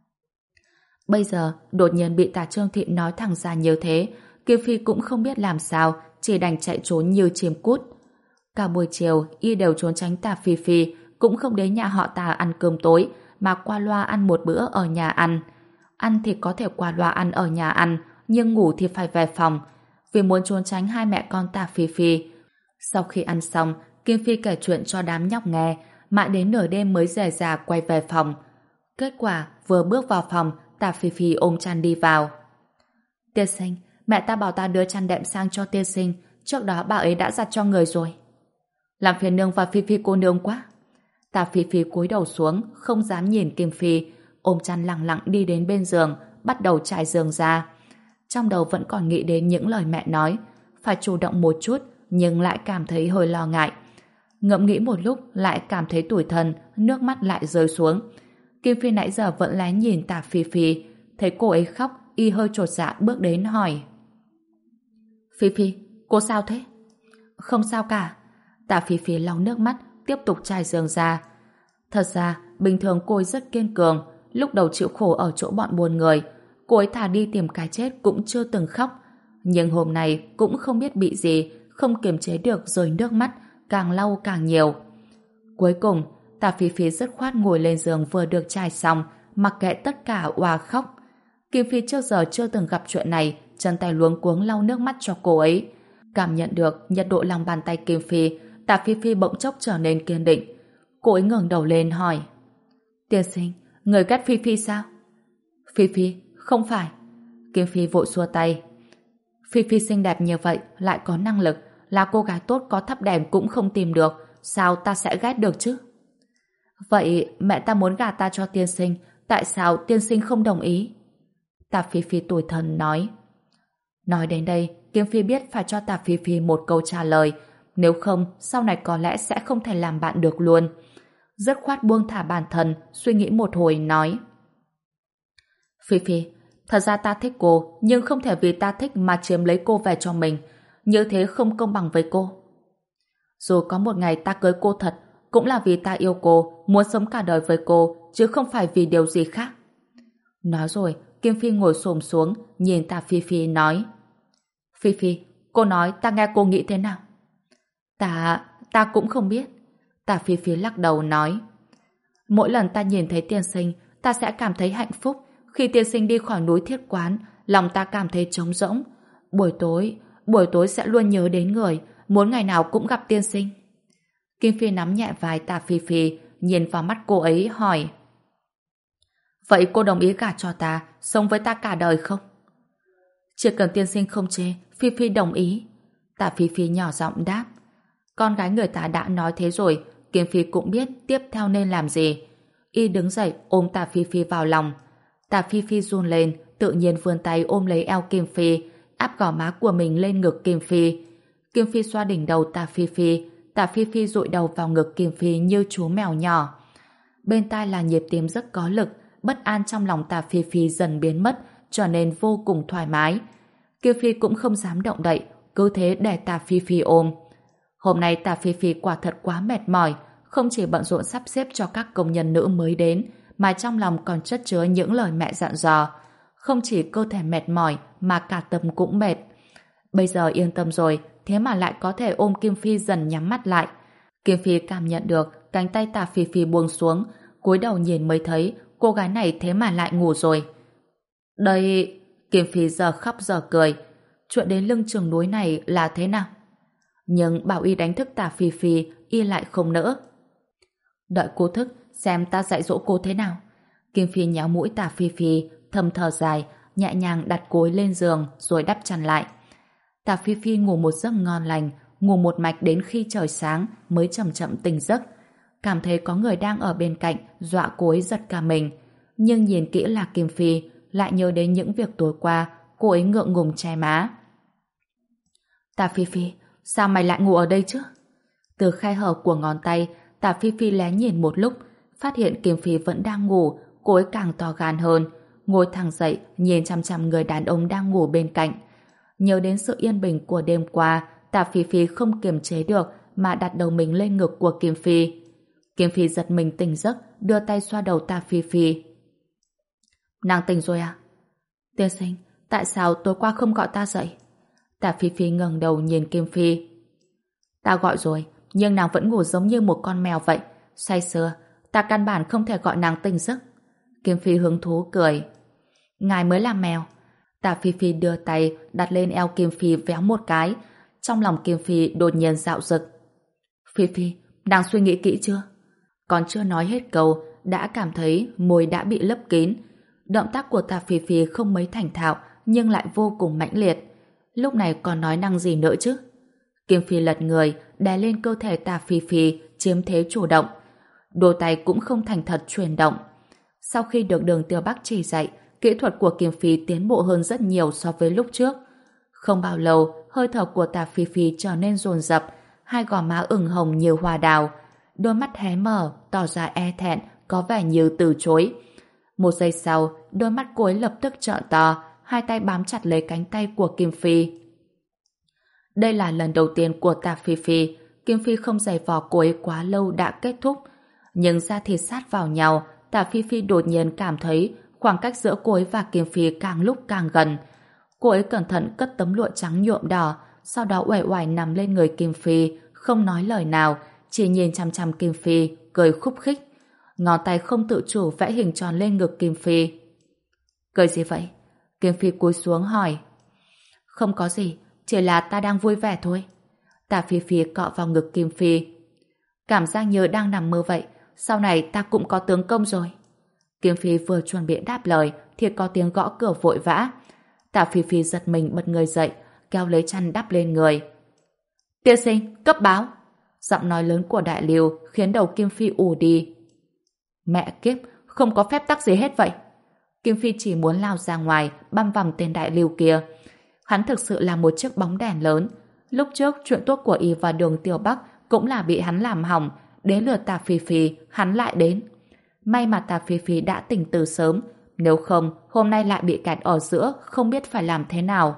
Bây giờ, đột nhiên bị Tạ Trương Thị nói thẳng ra như thế, Kim Phi cũng không biết làm sao, chỉ đành chạy trốn như chim cút. Cả buổi chiều, y đều trốn tránh Tạ Phi Phi, cũng không đến nhà họ Tạ ăn cơm tối, mà qua loa ăn một bữa ở nhà ăn. Ăn thì có thể qua loa ăn ở nhà ăn, nhưng ngủ thì phải về phòng, vì muốn trốn tránh hai mẹ con Tạ Phi Phi. Sau khi ăn xong, Kim Phi kể chuyện cho đám nhóc nghe, mãi đến nửa đêm mới dè dà quay về phòng. Kết quả, vừa bước vào phòng, Tạ Phi Phi ôm chăn đi vào. Tiên sinh, mẹ ta bảo ta đưa chăn đệm sang cho tiên sinh, trước đó bà ấy đã giặt cho người rồi. Làm phiền nương và Phi Phi cô nương quá. Tạ Phi Phi cúi đầu xuống, không dám nhìn Kim Phi, ôm chăn lặng lặng đi đến bên giường, bắt đầu trải giường ra. Trong đầu vẫn còn nghĩ đến những lời mẹ nói, phải chủ động một chút, nhưng lại cảm thấy hơi lo ngại. Ngẫm nghĩ một lúc, lại cảm thấy tủi thân, nước mắt lại rơi xuống. Kim Phi nãy giờ vẫn lén nhìn Tạ Phi Phi, thấy cô ấy khóc, y hơi chột dạ bước đến hỏi. Phi Phi, cô sao thế? Không sao cả. Tạ Phi Phi lau nước mắt, tiếp tục trải giường ra. Thật ra, bình thường cô ấy rất kiên cường, lúc đầu chịu khổ ở chỗ bọn buồn người, cô ấy thà đi tìm cái chết cũng chưa từng khóc. Nhưng hôm nay cũng không biết bị gì, không kiềm chế được rơi nước mắt, càng lau càng nhiều. Cuối cùng, Tạ Phi Phi dứt khoát ngồi lên giường vừa được trải xong, mặc kệ tất cả òa khóc. Kim Phi trước giờ chưa từng gặp chuyện này, chân tay luống cuống lau nước mắt cho cô ấy. Cảm nhận được nhiệt độ lòng bàn tay Kim Phi, Tạ Phi Phi bỗng chốc trở nên kiên định. Cô ấy ngẩng đầu lên hỏi. Tiên sinh, người ghét Phi Phi sao? Phi Phi, không phải. Kim Phi vội xua tay. Phi Phi xinh đẹp như vậy, lại có năng lực, là cô gái tốt có thắp đèn cũng không tìm được, sao ta sẽ ghét được chứ? Vậy mẹ ta muốn gả ta cho tiên sinh, tại sao tiên sinh không đồng ý? Tạ Phi Phi tủi thân nói. Nói đến đây, Kim Phi biết phải cho Tạ Phi Phi một câu trả lời, nếu không sau này có lẽ sẽ không thể làm bạn được luôn. Dứt khoát buông thả bản thân, suy nghĩ một hồi nói. Phi Phi, thật ra ta thích cô, nhưng không thể vì ta thích mà chiếm lấy cô về cho mình, như thế không công bằng với cô. Dù có một ngày ta cưới cô thật, cũng là vì ta yêu cô, muốn sống cả đời với cô, chứ không phải vì điều gì khác. Nói rồi, Kim Phi ngồi xổm xuống, nhìn Tạ Phi Phi nói. Phi Phi, cô nói ta nghe cô nghĩ thế nào? Ta, ta cũng không biết. Tạ Phi Phi lắc đầu nói. Mỗi lần ta nhìn thấy tiên sinh, ta sẽ cảm thấy hạnh phúc. Khi tiên sinh đi khỏi núi Thiết Quán, lòng ta cảm thấy trống rỗng. Buổi tối, buổi tối sẽ luôn nhớ đến người, muốn ngày nào cũng gặp tiên sinh. Kim Phi nắm nhẹ vai Tạ Phi Phi, nhìn vào mắt cô ấy hỏi. Vậy cô đồng ý gả cho ta, sống với ta cả đời không? Chỉ cần tiên sinh không chê, Phi Phi đồng ý. Tạ Phi Phi nhỏ giọng đáp. Con gái người ta đã nói thế rồi, Kim Phi cũng biết tiếp theo nên làm gì. Y đứng dậy ôm Tả Phi Phi vào lòng. Tả Phi Phi run lên, tự nhiên vươn tay ôm lấy eo Kim Phi, áp gò má của mình lên ngực Kim Phi. Kim Phi xoa đỉnh đầu Tả Phi Phi, Tả Phi Phi dụi đầu vào ngực Kim Phi như chú mèo nhỏ. Bên tai là nhịp tim rất có lực, bất an trong lòng Tả Phi Phi dần biến mất, trở nên vô cùng thoải mái. Kim Phi cũng không dám động đậy, cứ thế để Tả Phi Phi ôm. Hôm nay Tả Phi Phi quả thật quá mệt mỏi, không chỉ bận rộn sắp xếp cho các công nhân nữ mới đến, mà trong lòng còn chất chứa những lời mẹ dặn dò. Không chỉ cơ thể mệt mỏi, mà cả tâm cũng mệt. Bây giờ yên tâm rồi, thế mà lại có thể ôm Kim Phi dần nhắm mắt lại. Kim Phi cảm nhận được cánh tay Tả Phi Phi buông xuống, cúi đầu nhìn mới thấy cô gái này thế mà lại ngủ rồi. Đây... Kim Phi giờ khóc giờ cười. Chuyện đến lưng chừng núi này là thế nào? Nhưng bảo Y đánh thức Tả Phi Phi, Y lại không nỡ. Đợi cô thức, xem ta dạy dỗ cô thế nào. Kim Phi nhéo mũi Tả Phi Phi, thầm thở dài, nhẹ nhàng đặt gối lên giường rồi đắp chăn lại. Tả Phi Phi ngủ một giấc ngon lành, ngủ một mạch đến khi trời sáng mới chậm chậm tỉnh giấc. Cảm thấy có người đang ở bên cạnh, dọa cô ấy giật cả mình. Nhưng nhìn kỹ là Kim Phi, lại nhớ đến những việc tối qua, cô ấy ngượng ngùng che má. Tả Phi Phi, sao mày lại ngủ ở đây chứ? Từ khe hở của ngón tay, Tả Phi Phi lén nhìn một lúc, phát hiện Kim Phi vẫn đang ngủ, cô ấy càng to gan hơn, ngồi thẳng dậy, nhìn chằm chằm người đàn ông đang ngủ bên cạnh. Nhớ đến sự yên bình của đêm qua, Tả Phi Phi không kiềm chế được mà đặt đầu mình lên ngực của Kim Phi. Kim Phi giật mình tỉnh giấc, đưa tay xoa đầu Tả Phi Phi. Nàng tỉnh rồi à? Tiên sinh, tại sao tối qua không gọi ta dậy? Tả Phi Phi ngẩng đầu nhìn Kim Phi. Ta gọi rồi, nhưng nàng vẫn ngủ giống như một con mèo vậy, say sưa, ta căn bản không thể gọi nàng tỉnh giấc. Kim Phi hứng thú cười. Ngài mới là mèo. Tả Phi Phi đưa tay đặt lên eo Kim Phi véo một cái, trong lòng Kim Phi đột nhiên dạo dực. Phi Phi, nàng suy nghĩ kỹ chưa? Còn chưa nói hết câu, đã cảm thấy môi đã bị lấp kín. Động tác của Tả Phi Phi không mấy thành thạo, nhưng lại vô cùng mãnh liệt. Lúc này còn nói năng gì nữa chứ? Kim Phi lật người, đè lên cơ thể Tả Phi Phi, chiếm thế chủ động. Đôi tay cũng không thành thật chuyển động. Sau khi được Đường Tiêu Bắc chỉ dạy, kỹ thuật của Kim Phi tiến bộ hơn rất nhiều so với lúc trước. Không bao lâu, hơi thở của Tả Phi Phi trở nên dồn dập, hai gò má ửng hồng như hoa đào, đôi mắt hé mở, tỏ ra e thẹn, có vẻ như từ chối. Một giây sau, đôi mắt cô ấy lập tức trợn to, hai tay bám chặt lấy cánh tay của Kim Phi. Đây là lần đầu tiên của Tả Phi Phi, Kim Phi không giày vò cô ấy quá lâu đã kết thúc. Nhưng da thịt sát vào nhau, Tả Phi Phi đột nhiên cảm thấy khoảng cách giữa cô ấy và Kim Phi càng lúc càng gần. Cô ấy cẩn thận cất tấm lụa trắng nhuộm đỏ, sau đó uể oải nằm lên người Kim Phi, không nói lời nào, chỉ nhìn chằm chằm Kim Phi, cười khúc khích. Ngón tay không tự chủ vẽ hình tròn lên ngực Kim Phi. Cười gì vậy? Kim Phi cúi xuống hỏi. Không có gì, chỉ là ta đang vui vẻ thôi. Tả Phi Phi cọ vào ngực Kim Phi. Cảm giác như đang nằm mơ vậy, sau này ta cũng có tướng công rồi. Kim Phi vừa chuẩn bị đáp lời thì có tiếng gõ cửa vội vã. Tả Phi Phi giật mình bật người dậy, kéo lấy chăn đắp lên người. Tiên sinh, cấp báo. Giọng nói lớn của Đại Lưu khiến đầu Kim Phi ù đi. Mẹ kiếp, không có phép tắc gì hết vậy. Kim Phi chỉ muốn lao ra ngoài băm vằm tên Đại Lưu kia. Hắn thực sự là một chiếc bóng đèn lớn. Lúc trước chuyện tốt của y và Đường Tiêu Bắc cũng là bị hắn làm hỏng. Đến lượt Tả Phi Phi, hắn lại đến. May mà Tả Phi Phi đã tỉnh từ sớm, nếu không hôm nay lại bị kẹt ở giữa, không biết phải làm thế nào.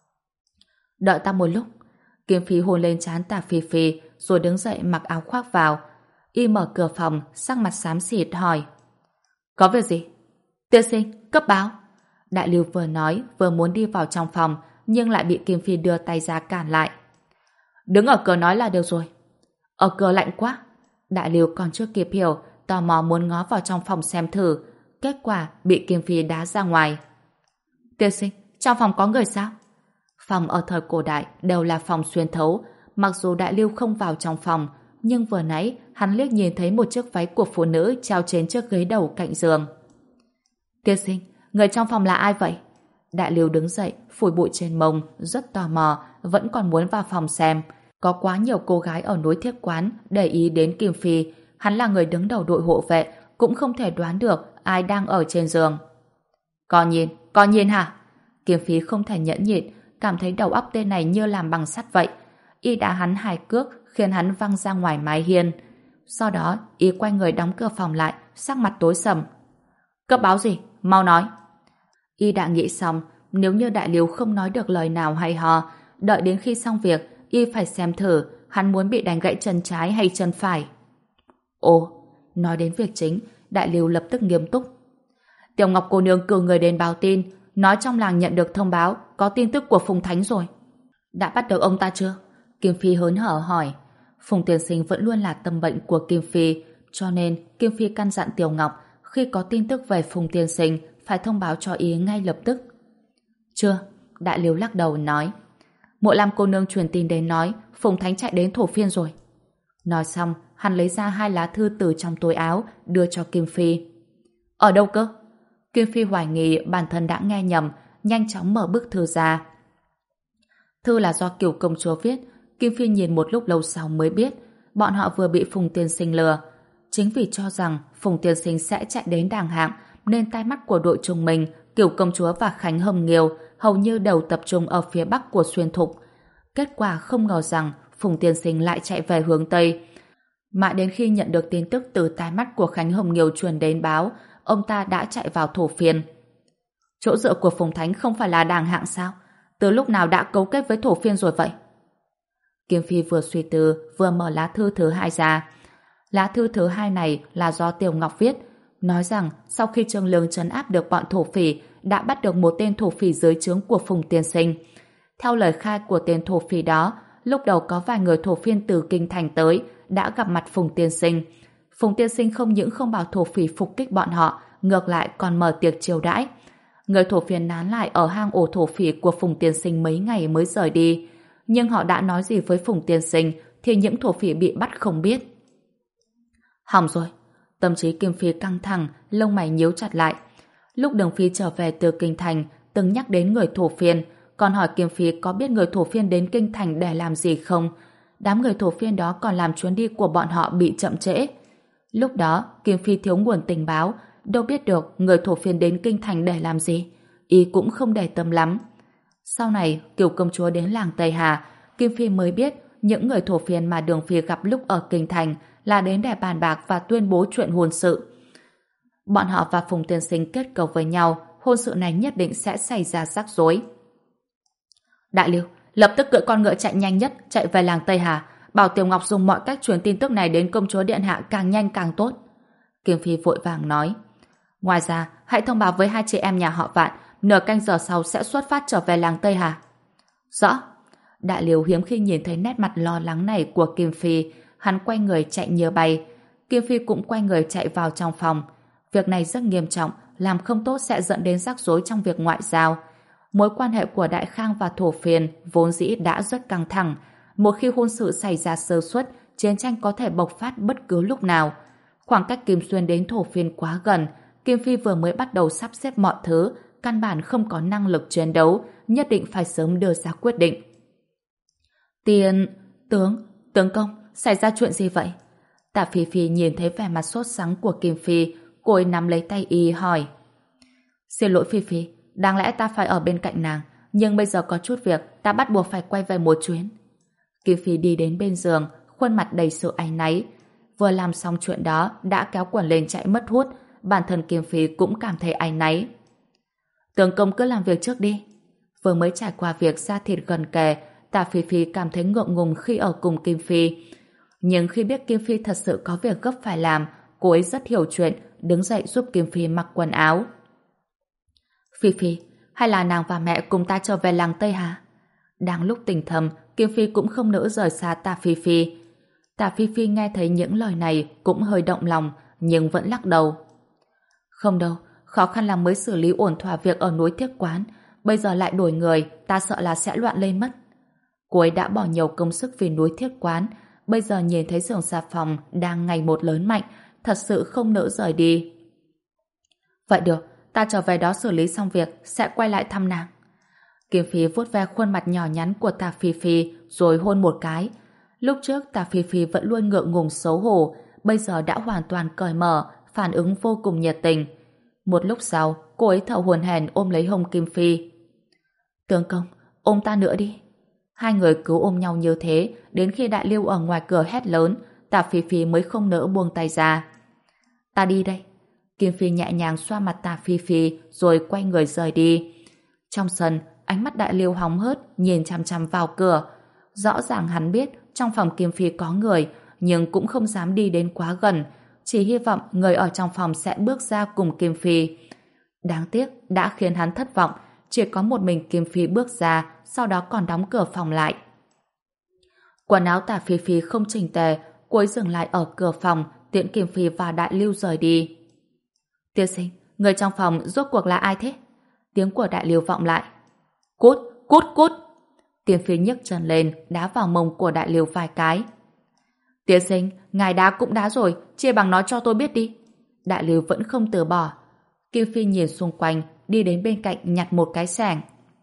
Đợi ta một lúc. Kim Phi hôn lên trán Tả Phi Phi rồi đứng dậy mặc áo khoác vào. Y mở cửa phòng, sắc mặt xám xịt hỏi. Có việc gì? Tiên sinh, cấp báo. Đại Lưu vừa nói vừa muốn đi vào trong phòng, nhưng lại bị Kim Phi đưa tay ra cản lại. Đứng ở cửa nói là được rồi. Ở cửa lạnh quá. Đại Lưu còn chưa kịp hiểu, tò mò muốn ngó vào trong phòng xem thử. Kết quả bị Kim Phi đá ra ngoài. Tiên sinh, trong phòng có người sao? Phòng ở thời cổ đại đều là phòng xuyên thấu. Mặc dù Đại Lưu không vào trong phòng, nhưng vừa nãy hắn liếc nhìn thấy một chiếc váy của phụ nữ treo trên chiếc ghế đầu cạnh giường. Tiên sinh, người trong phòng là ai vậy? Đại Lưu đứng dậy, phủi bụi trên mông, rất tò mò, vẫn còn muốn vào phòng xem. Có quá nhiều cô gái ở núi Thiết Quán để ý đến Kim Phi. Hắn là người đứng đầu đội hộ vệ, cũng không thể đoán được ai đang ở trên giường. Con nhìn, con nhìn hả? Kiếm Phi không thể nhẫn nhịn, cảm thấy đầu óc tên này như làm bằng sắt vậy. Y đá hắn hai cước, khiến hắn văng ra ngoài mái hiên. Sau đó, Y quay người đóng cửa phòng lại, sắc mặt tối sầm. Cấp báo gì? Mau nói. Y đã nghĩ xong, nếu như Đại Liếu không nói được lời nào hay ho, đợi đến khi xong việc, Y phải xem thử hắn muốn bị đánh gãy chân trái hay chân phải. Ồ, nói đến việc chính, Đại Liếu lập tức nghiêm túc. Tiểu Ngọc cô nương cử người đến báo tin, nói trong làng nhận được thông báo có tin tức của Phùng Thánh rồi. Đã bắt được ông ta chưa? Kim Phi hớn hở hỏi. Phùng Tiên Sinh vẫn luôn là tâm bệnh của Kim Phi, cho nên Kim Phi căn dặn Tiểu Ngọc khi có tin tức về Phùng Tiên Sinh phải thông báo cho ý ngay lập tức. Chưa, Đại Liếu lắc đầu nói. Mộ Lam cô nương truyền tin đến nói Phùng Thánh chạy đến Thổ Phiên rồi. Nói xong, hắn lấy ra hai lá thư từ trong túi áo đưa cho Kim Phi. Ở đâu cơ? Kim Phi hoài nghi bản thân đã nghe nhầm, nhanh chóng mở bức thư ra. Thư là do Cửu công chúa viết. Kim Phi nhìn một lúc lâu sau mới biết bọn họ vừa bị Phùng Tiên Sinh lừa. Chính vì cho rằng Phùng Tiên Sinh sẽ chạy đến Đàng Hạng nên tai mắt của đội trung mình, Cửu công chúa và Khánh Hồng Nghiêu hầu như đều tập trung ở phía bắc của Xuyên Thục. Kết quả không ngờ rằng Phùng Tiên Sinh lại chạy về hướng Tây. Mãi đến khi nhận được tin tức từ tai mắt của Khánh Hồng Nghiêu truyền đến báo, ông ta đã chạy vào Thổ Phiên. Chỗ dựa của Phùng Thánh không phải là Đàng Hạng sao? Từ lúc nào đã cấu kết với Thổ Phiên rồi vậy? Kim Phi vừa suy tư vừa mở lá thư thứ hai ra. Lá thư thứ hai này là do Tiểu Ngọc viết, nói rằng sau khi Trương Lương trấn áp được bọn thổ phỉ, đã bắt được một tên thổ phỉ dưới trướng của Phùng Tiên Sinh. Theo lời khai của tên thổ phỉ đó, lúc đầu có vài người thổ phiên từ kinh thành tới, đã gặp mặt Phùng Tiên Sinh. Phùng Tiên Sinh không những không bảo thổ phỉ phục kích bọn họ, ngược lại còn mở tiệc chiêu đãi. Người thổ phiên nán lại ở hang ổ thổ phỉ của Phùng Tiên Sinh mấy ngày mới rời đi. Nhưng họ đã nói gì với Phùng Tiên Sinh thì những thổ phỉ bị bắt không biết. Hỏng rồi. Tâm trí Kim Phi căng thẳng, lông mày nhíu chặt lại. Lúc Đường Phi trở về từ kinh thành, từng nhắc đến người thổ phiên, còn hỏi Kim Phi có biết người thổ phiên đến kinh thành để làm gì không. Đám người thổ phiên đó còn làm chuyến đi của bọn họ bị chậm trễ. Lúc đó, Kim Phi thiếu nguồn tình báo, đâu biết được người thổ phiên đến kinh thành để làm gì. Ý cũng không để tâm lắm. Sau này, Cửu công chúa đến làng Tây Hà, Kim Phi mới biết những người thổ phiên mà Đường Phi gặp lúc ở kinh thành là đến để bàn bạc và tuyên bố chuyện hôn sự. Bọn họ và Phùng Tiên Sinh kết cầu với nhau, hôn sự này nhất định sẽ xảy ra rắc rối. Đại Liêu, lập tức cưỡi con ngựa chạy nhanh nhất, chạy về làng Tây Hà, bảo Tiểu Ngọc dùng mọi cách truyền tin tức này đến công chúa điện hạ càng nhanh càng tốt. Kim Phi vội vàng nói. Ngoài ra, hãy thông báo với hai chị em nhà họ Vạn, nửa canh giờ sau sẽ xuất phát trở về làng Tây Hà. Rõ. Đại Liêu hiếm khi nhìn thấy nét mặt lo lắng này của Kim Phi, hắn quay người chạy như bay. Kim Phi cũng quay người chạy vào trong phòng. Việc này rất nghiêm trọng, làm không tốt sẽ dẫn đến rắc rối trong việc ngoại giao. Mối quan hệ của Đại Khang và Thổ Phiên vốn dĩ đã rất căng thẳng. Một khi hôn sự xảy ra sơ suất, chiến tranh có thể bộc phát bất cứ lúc nào. Khoảng cách Kim Xuyên đến Thổ Phiên quá gần, Kim Phi vừa mới bắt đầu sắp xếp mọi thứ, căn bản không có năng lực chiến đấu, nhất định phải sớm đưa ra quyết định. Tiên... tướng... tướng công, xảy ra chuyện gì vậy? Tạ Phi Phi nhìn thấy vẻ mặt sốt sắng của Kim Phi, cô ấy nắm lấy tay y hỏi. Xin lỗi Phi Phi, đáng lẽ ta phải ở bên cạnh nàng, nhưng bây giờ có chút việc, ta bắt buộc phải quay về một chuyến. Kim Phi đi đến bên giường, khuôn mặt đầy sự áy náy. Vừa làm xong chuyện đó, đã kéo quần lên chạy mất hút, bản thân Kim Phi cũng cảm thấy áy náy. Tướng công cứ làm việc trước đi. Vừa mới trải qua việc da thịt gần kề, Tạ Phi Phi cảm thấy ngượng ngùng khi ở cùng Kim Phi. Nhưng khi biết Kim Phi thật sự có việc gấp phải làm, cô ấy rất hiểu chuyện, đứng dậy giúp Kim Phi mặc quần áo. Phi Phi, hay là nàng và mẹ cùng ta trở về làng Tây Hà? Đang lúc tỉnh thầm, Kim Phi cũng không nỡ rời xa Tạ Phi Phi. Tạ Phi Phi nghe thấy những lời này cũng hơi động lòng, nhưng vẫn lắc đầu. Không đâu, khó khăn là mới xử lý ổn thỏa việc ở núi Thiết Quán, bây giờ lại đổi người, ta sợ là sẽ loạn lên mất. Cô ấy đã bỏ nhiều công sức vì núi Thiết Quán, bây giờ nhìn thấy xưởng xà phòng đang ngày một lớn mạnh, thật sự không nỡ rời đi. Vậy được, ta trở về đó xử lý xong việc, sẽ quay lại thăm nàng. Kim Phi vuốt ve khuôn mặt nhỏ nhắn của Tạ Phi Phi, rồi hôn một cái. Lúc trước Tạ Phi Phi vẫn luôn ngượng ngùng xấu hổ, bây giờ đã hoàn toàn cởi mở, phản ứng vô cùng nhiệt tình. Một lúc sau, cô ấy thở hổn hển ôm lấy hông Kim Phi. Tướng công, ôm ta nữa đi. Hai người cứ ôm nhau như thế, đến khi Đại Lưu ở ngoài cửa hét lớn, Tạp Phi Phi mới không nỡ buông tay ra. Ta đi đây. Kim Phi nhẹ nhàng xoa mặt Tạp Phi Phi rồi quay người rời đi. Trong sân, ánh mắt Đại Lưu hóng hớt nhìn chằm chằm vào cửa. Rõ ràng hắn biết trong phòng Kim Phi có người, nhưng cũng không dám đi đến quá gần, chỉ hy vọng người ở trong phòng sẽ bước ra cùng Kim Phi. Đáng tiếc đã khiến hắn thất vọng, chỉ có một mình Kim Phi bước ra, sau đó còn đóng cửa phòng lại. Quần áo Tạp Phi Phi không chỉnh tề, cô ấy dừng lại ở cửa phòng, tiễn Kim Phi và Đại Lưu rời đi. Tiên sinh, người trong phòng rốt cuộc là ai thế? Tiếng của Đại Lưu vọng lại. Cút, cút, cút! Kim Phi nhấc chân lên, đá vào mông của Đại Lưu vài cái. Tiên sinh, ngài đá cũng đá rồi, chia bằng nói cho tôi biết đi. Đại Lưu vẫn không từ bỏ. Kim Phi nhìn xung quanh, đi đến bên cạnh nhặt một cái xẻng.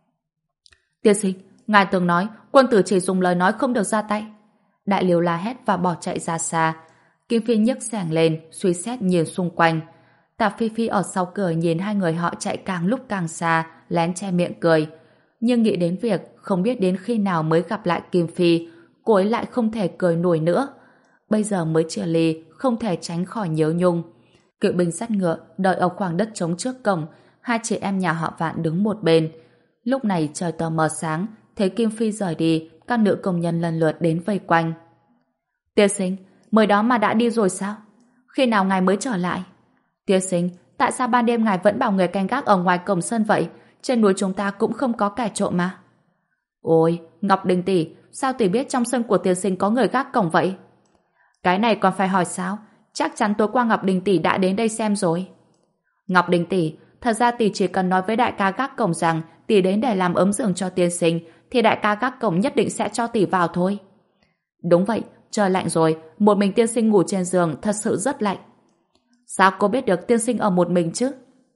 Tiên sinh, ngài từng nói quân tử chỉ dùng lời nói không được ra tay. Đại Lưu la hét và bỏ chạy ra xa. Kim Phi nhấc xẻng lên, suy xét nhìn xung quanh. Tạp Phi Phi ở sau cửa nhìn hai người họ chạy càng lúc càng xa, lén che miệng cười. Nhưng nghĩ đến việc không biết đến khi nào mới gặp lại Kim Phi, cô ấy lại không thể cười nổi nữa. Bây giờ mới chia ly, không thể tránh khỏi nhớ nhung. Cựu binh dắt ngựa đợi ở khoảng đất trống trước cổng, hai chị em nhà họ Vạn đứng một bên. Lúc này trời tờ mờ sáng, thấy Kim Phi rời đi, các nữ công nhân lần lượt đến vây quanh. Tiên sinh, mới đó mà đã đi rồi sao? Khi nào ngài mới trở lại? Tiên sinh, tại sao ban đêm ngài vẫn bảo người canh gác ở ngoài cổng sân vậy? Trên núi chúng ta cũng không có kẻ trộm mà. Ôi, Ngọc Đình tỷ, sao tỷ biết trong sân của tiên sinh có người gác cổng vậy? Cái này còn phải hỏi sao? Chắc chắn tối qua Ngọc Đình tỷ đã đến đây xem rồi. Ngọc Đình tỷ, thật ra tỷ chỉ cần nói với đại ca gác cổng rằng tỷ đến để làm ấm giường cho tiên sinh, thì đại ca gác cổng nhất định sẽ cho tỷ vào thôi. Đúng vậy, trời lạnh rồi, một mình tiên sinh ngủ trên giường thật sự rất lạnh. Sao cô biết được tiên sinh ở một mình chứ?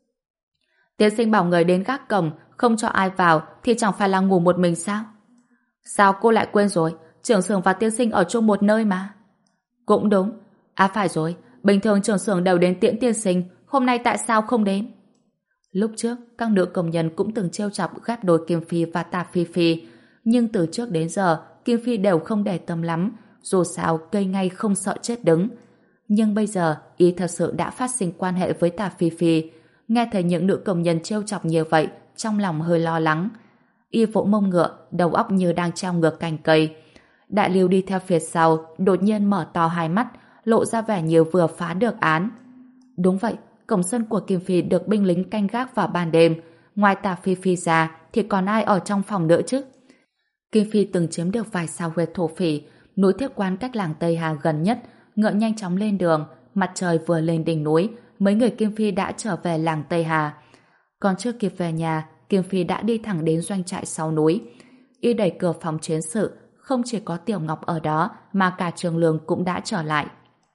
Tiên sinh bảo người đến gác cổng, không cho ai vào thì chẳng phải là ngủ một mình sao? Sao cô lại quên rồi, trưởng xưởng và tiên sinh ở chung một nơi mà. Cũng đúng. À phải rồi, bình thường trưởng xưởng đều đến tiễn tiên sinh, hôm nay tại sao không đến? Lúc trước, các nữ công nhân cũng từng trêu chọc ghép đôi Kim Phi và Tạp Phi Phi, nhưng từ trước đến giờ, Kim Phi đều không để tâm lắm, dù sao cây ngay không sợ chết đứng. Nhưng bây giờ, y thật sự đã phát sinh quan hệ với Tạp Phi Phi. Nghe thấy những nữ công nhân trêu chọc như vậy, trong lòng hơi lo lắng. Y vỗ mông ngựa, đầu óc như đang treo ngược cành cây. Đại Lưu đi theo phía sau, đột nhiên mở to hai mắt, lộ ra vẻ như vừa phá được án. Đúng vậy, cổng sân của Kim Phi được binh lính canh gác vào ban đêm. Ngoài Tạp Phi Phi ra, thì còn ai ở trong phòng nữa chứ? Kim Phi từng chiếm được vài sao huyệt thổ phỉ, núi Thiết Quan cách làng Tây Hà gần nhất, ngựa nhanh chóng lên đường, mặt trời vừa lên đỉnh núi, mấy người Kim Phi đã trở về làng Tây Hà. Còn chưa kịp về nhà, Kim Phi đã đi thẳng đến doanh trại sau núi. Y đẩy cửa phòng chiến sự, không chỉ có Tiểu Ngọc ở đó, mà cả Trường Lương cũng đã trở lại.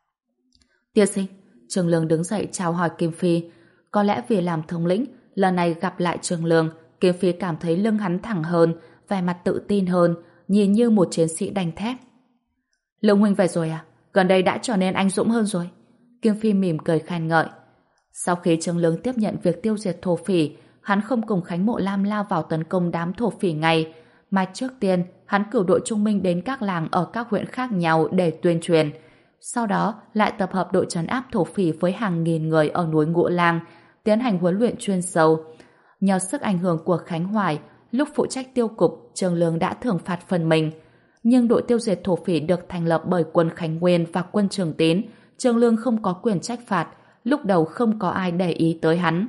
Tiên sinh, Trường Lương đứng dậy chào hỏi Kim Phi. Có lẽ vì làm thống lĩnh, lần này gặp lại Trường Lương, Kim Phi cảm thấy lưng hắn thẳng hơn, vẻ mặt tự tin hơn, nhìn như một chiến sĩ đanh thép. Lương huynh về rồi à? Gần đây đã trở nên anh dũng hơn rồi. Kim Phi mỉm cười khen ngợi. Sau khi Trường Lương tiếp nhận việc tiêu diệt thổ phỉ, hắn không cùng Khánh Mộ Lam lao vào tấn công đám thổ phỉ ngay, mà trước tiên hắn cử đội trung minh đến các làng ở các huyện khác nhau để tuyên truyền. Sau đó lại tập hợp đội trấn áp thổ phỉ với hàng nghìn người ở núi Ngũ Lang, tiến hành huấn luyện chuyên sâu. Nhờ sức ảnh hưởng của Khánh Hoài, lúc phụ trách tiêu cục, Trường Lương đã thưởng phạt phần mình. Nhưng đội tiêu diệt thổ phỉ được thành lập bởi quân Khánh Nguyên và quân Trường Tín, Trường Lương không có quyền trách phạt, lúc đầu không có ai để ý tới hắn.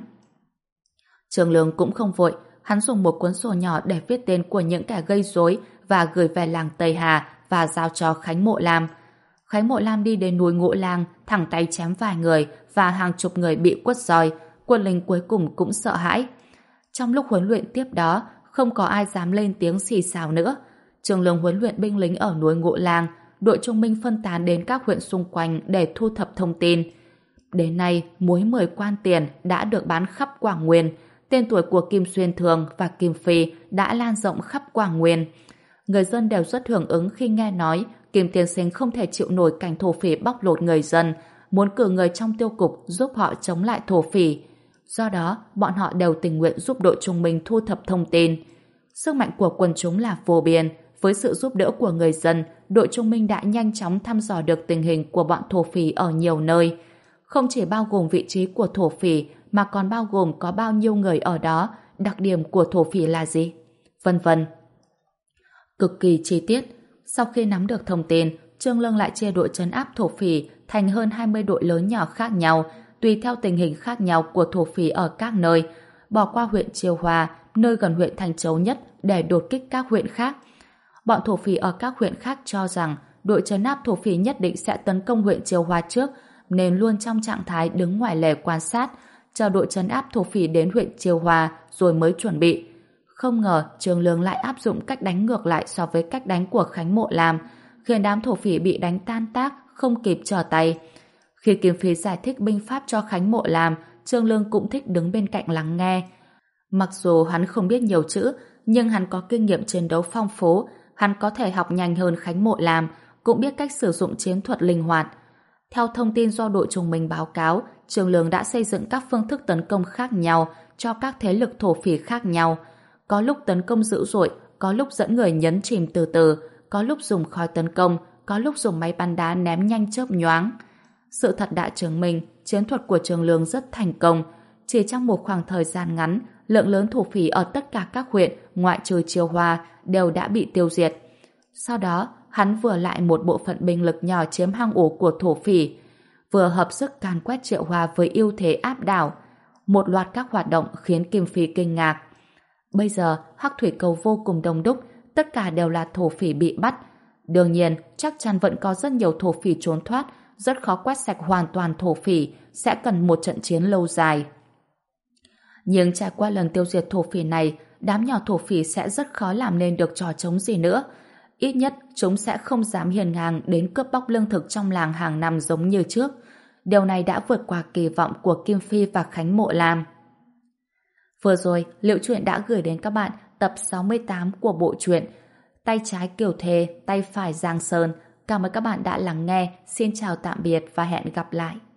Trường Lương cũng không vội, hắn dùng một cuốn sổ nhỏ để viết tên của những kẻ gây rối và gửi về làng Tây Hà và giao cho Khánh Mộ Lam. Khánh Mộ Lam đi đến núi Ngũ Lang, thẳng tay chém vài người và hàng chục người bị quất roi, quân lính cuối cùng cũng sợ hãi. Trong lúc huấn luyện tiếp đó, không có ai dám lên tiếng xì xào nữa. Trường Lương huấn luyện binh lính ở núi Ngũ Lang, đội trung minh phân tán đến các huyện xung quanh để thu thập thông tin. Đến nay, muối mười quan tiền đã được bán khắp Quảng Nguyên. Tên tuổi của Kim Xuyên Thường và Kim Phi đã lan rộng khắp Quảng Nguyên. Người dân đều rất hưởng ứng khi nghe nói Kim tiên sinh không thể chịu nổi cảnh thổ phỉ bóc lột người dân, muốn cử người trong tiêu cục giúp họ chống lại thổ phỉ. Do đó, bọn họ đều tình nguyện giúp đội trung minh thu thập thông tin. Sức mạnh của quần chúng là vô biên. Với sự giúp đỡ của người dân, đội trung minh đã nhanh chóng thăm dò được tình hình của bọn thổ phỉ ở nhiều nơi. Không chỉ bao gồm vị trí của thổ phỉ, mà còn bao gồm có bao nhiêu người ở đó, đặc điểm của thổ phỉ là gì, vân vân. Cực kỳ chi tiết. Sau khi nắm được thông tin, Trương Lương lại chia đội trấn áp thổ phỉ thành hơn hai mươi đội lớn nhỏ khác nhau, tùy theo tình hình khác nhau của thổ phỉ ở các nơi, bỏ qua huyện Chiêu Hòa, nơi gần huyện Thành Châu nhất, để đột kích các huyện khác. Bọn thổ phỉ ở các huyện khác cho rằng đội trấn áp thổ phỉ nhất định sẽ tấn công huyện Chiêu Hòa trước, nên luôn trong trạng thái đứng ngoài lề quan sát, chờ đội trấn áp thổ phỉ đến huyện Chiêu Hòa rồi mới chuẩn bị. Không ngờ Trương Lương lại áp dụng cách đánh ngược lại so với cách đánh của Khánh Mộ làm, khiến đám thổ phỉ bị đánh tan tác, không kịp trở tay. Khi Kim Phi giải thích binh pháp cho Khánh Mộ làm, Trương Lương cũng thích đứng bên cạnh lắng nghe. Mặc dù hắn không biết nhiều chữ, nhưng hắn có kinh nghiệm chiến đấu phong phú, hắn có thể học nhanh hơn Khánh Mộ làm, cũng biết cách sử dụng chiến thuật linh hoạt. Theo thông tin do đội trung minh báo cáo, Trương Lương đã xây dựng các phương thức tấn công khác nhau cho các thế lực thổ phỉ khác nhau. Có lúc tấn công dữ dội, có lúc dẫn người nhấn chìm từ từ, có lúc dùng khói tấn công, có lúc dùng máy bắn đá ném nhanh chớp nhoáng. Sự thật đã chứng minh chiến thuật của Trương Lương rất thành công. Chỉ trong một khoảng thời gian ngắn, lượng lớn thổ phỉ ở tất cả các huyện ngoại trừ Chiêu Hòa đều đã bị tiêu diệt. Sau đó, hắn vừa lại một bộ phận binh lực nhỏ chiếm hang ổ của thổ phỉ, vừa hợp sức càn quét Triệu Hòa với ưu thế áp đảo. Một loạt các hoạt động khiến Kim Phi kinh ngạc. Bây giờ, Hắc Thủy Cầu vô cùng đông đúc, tất cả đều là thổ phỉ bị bắt. Đương nhiên, chắc chắn vẫn có rất nhiều thổ phỉ trốn thoát, rất khó quét sạch hoàn toàn thổ phỉ, sẽ cần một trận chiến lâu dài. Nhưng trải qua lần tiêu diệt thổ phỉ này, đám nhỏ thổ phỉ sẽ rất khó làm nên được trò trống gì nữa. Ít nhất, chúng sẽ không dám hiền ngang đến cướp bóc lương thực trong làng hàng năm giống như trước. Điều này đã vượt qua kỳ vọng của Kim Phi và Khánh Mộ làm. Vừa rồi, Liệu Truyện đã gửi đến các bạn tập sáu mươi tám của bộ truyện Tay trái Kiều Thề, tay phải Giang Sơn. Cảm ơn các bạn đã lắng nghe. Xin chào tạm biệt và hẹn gặp lại.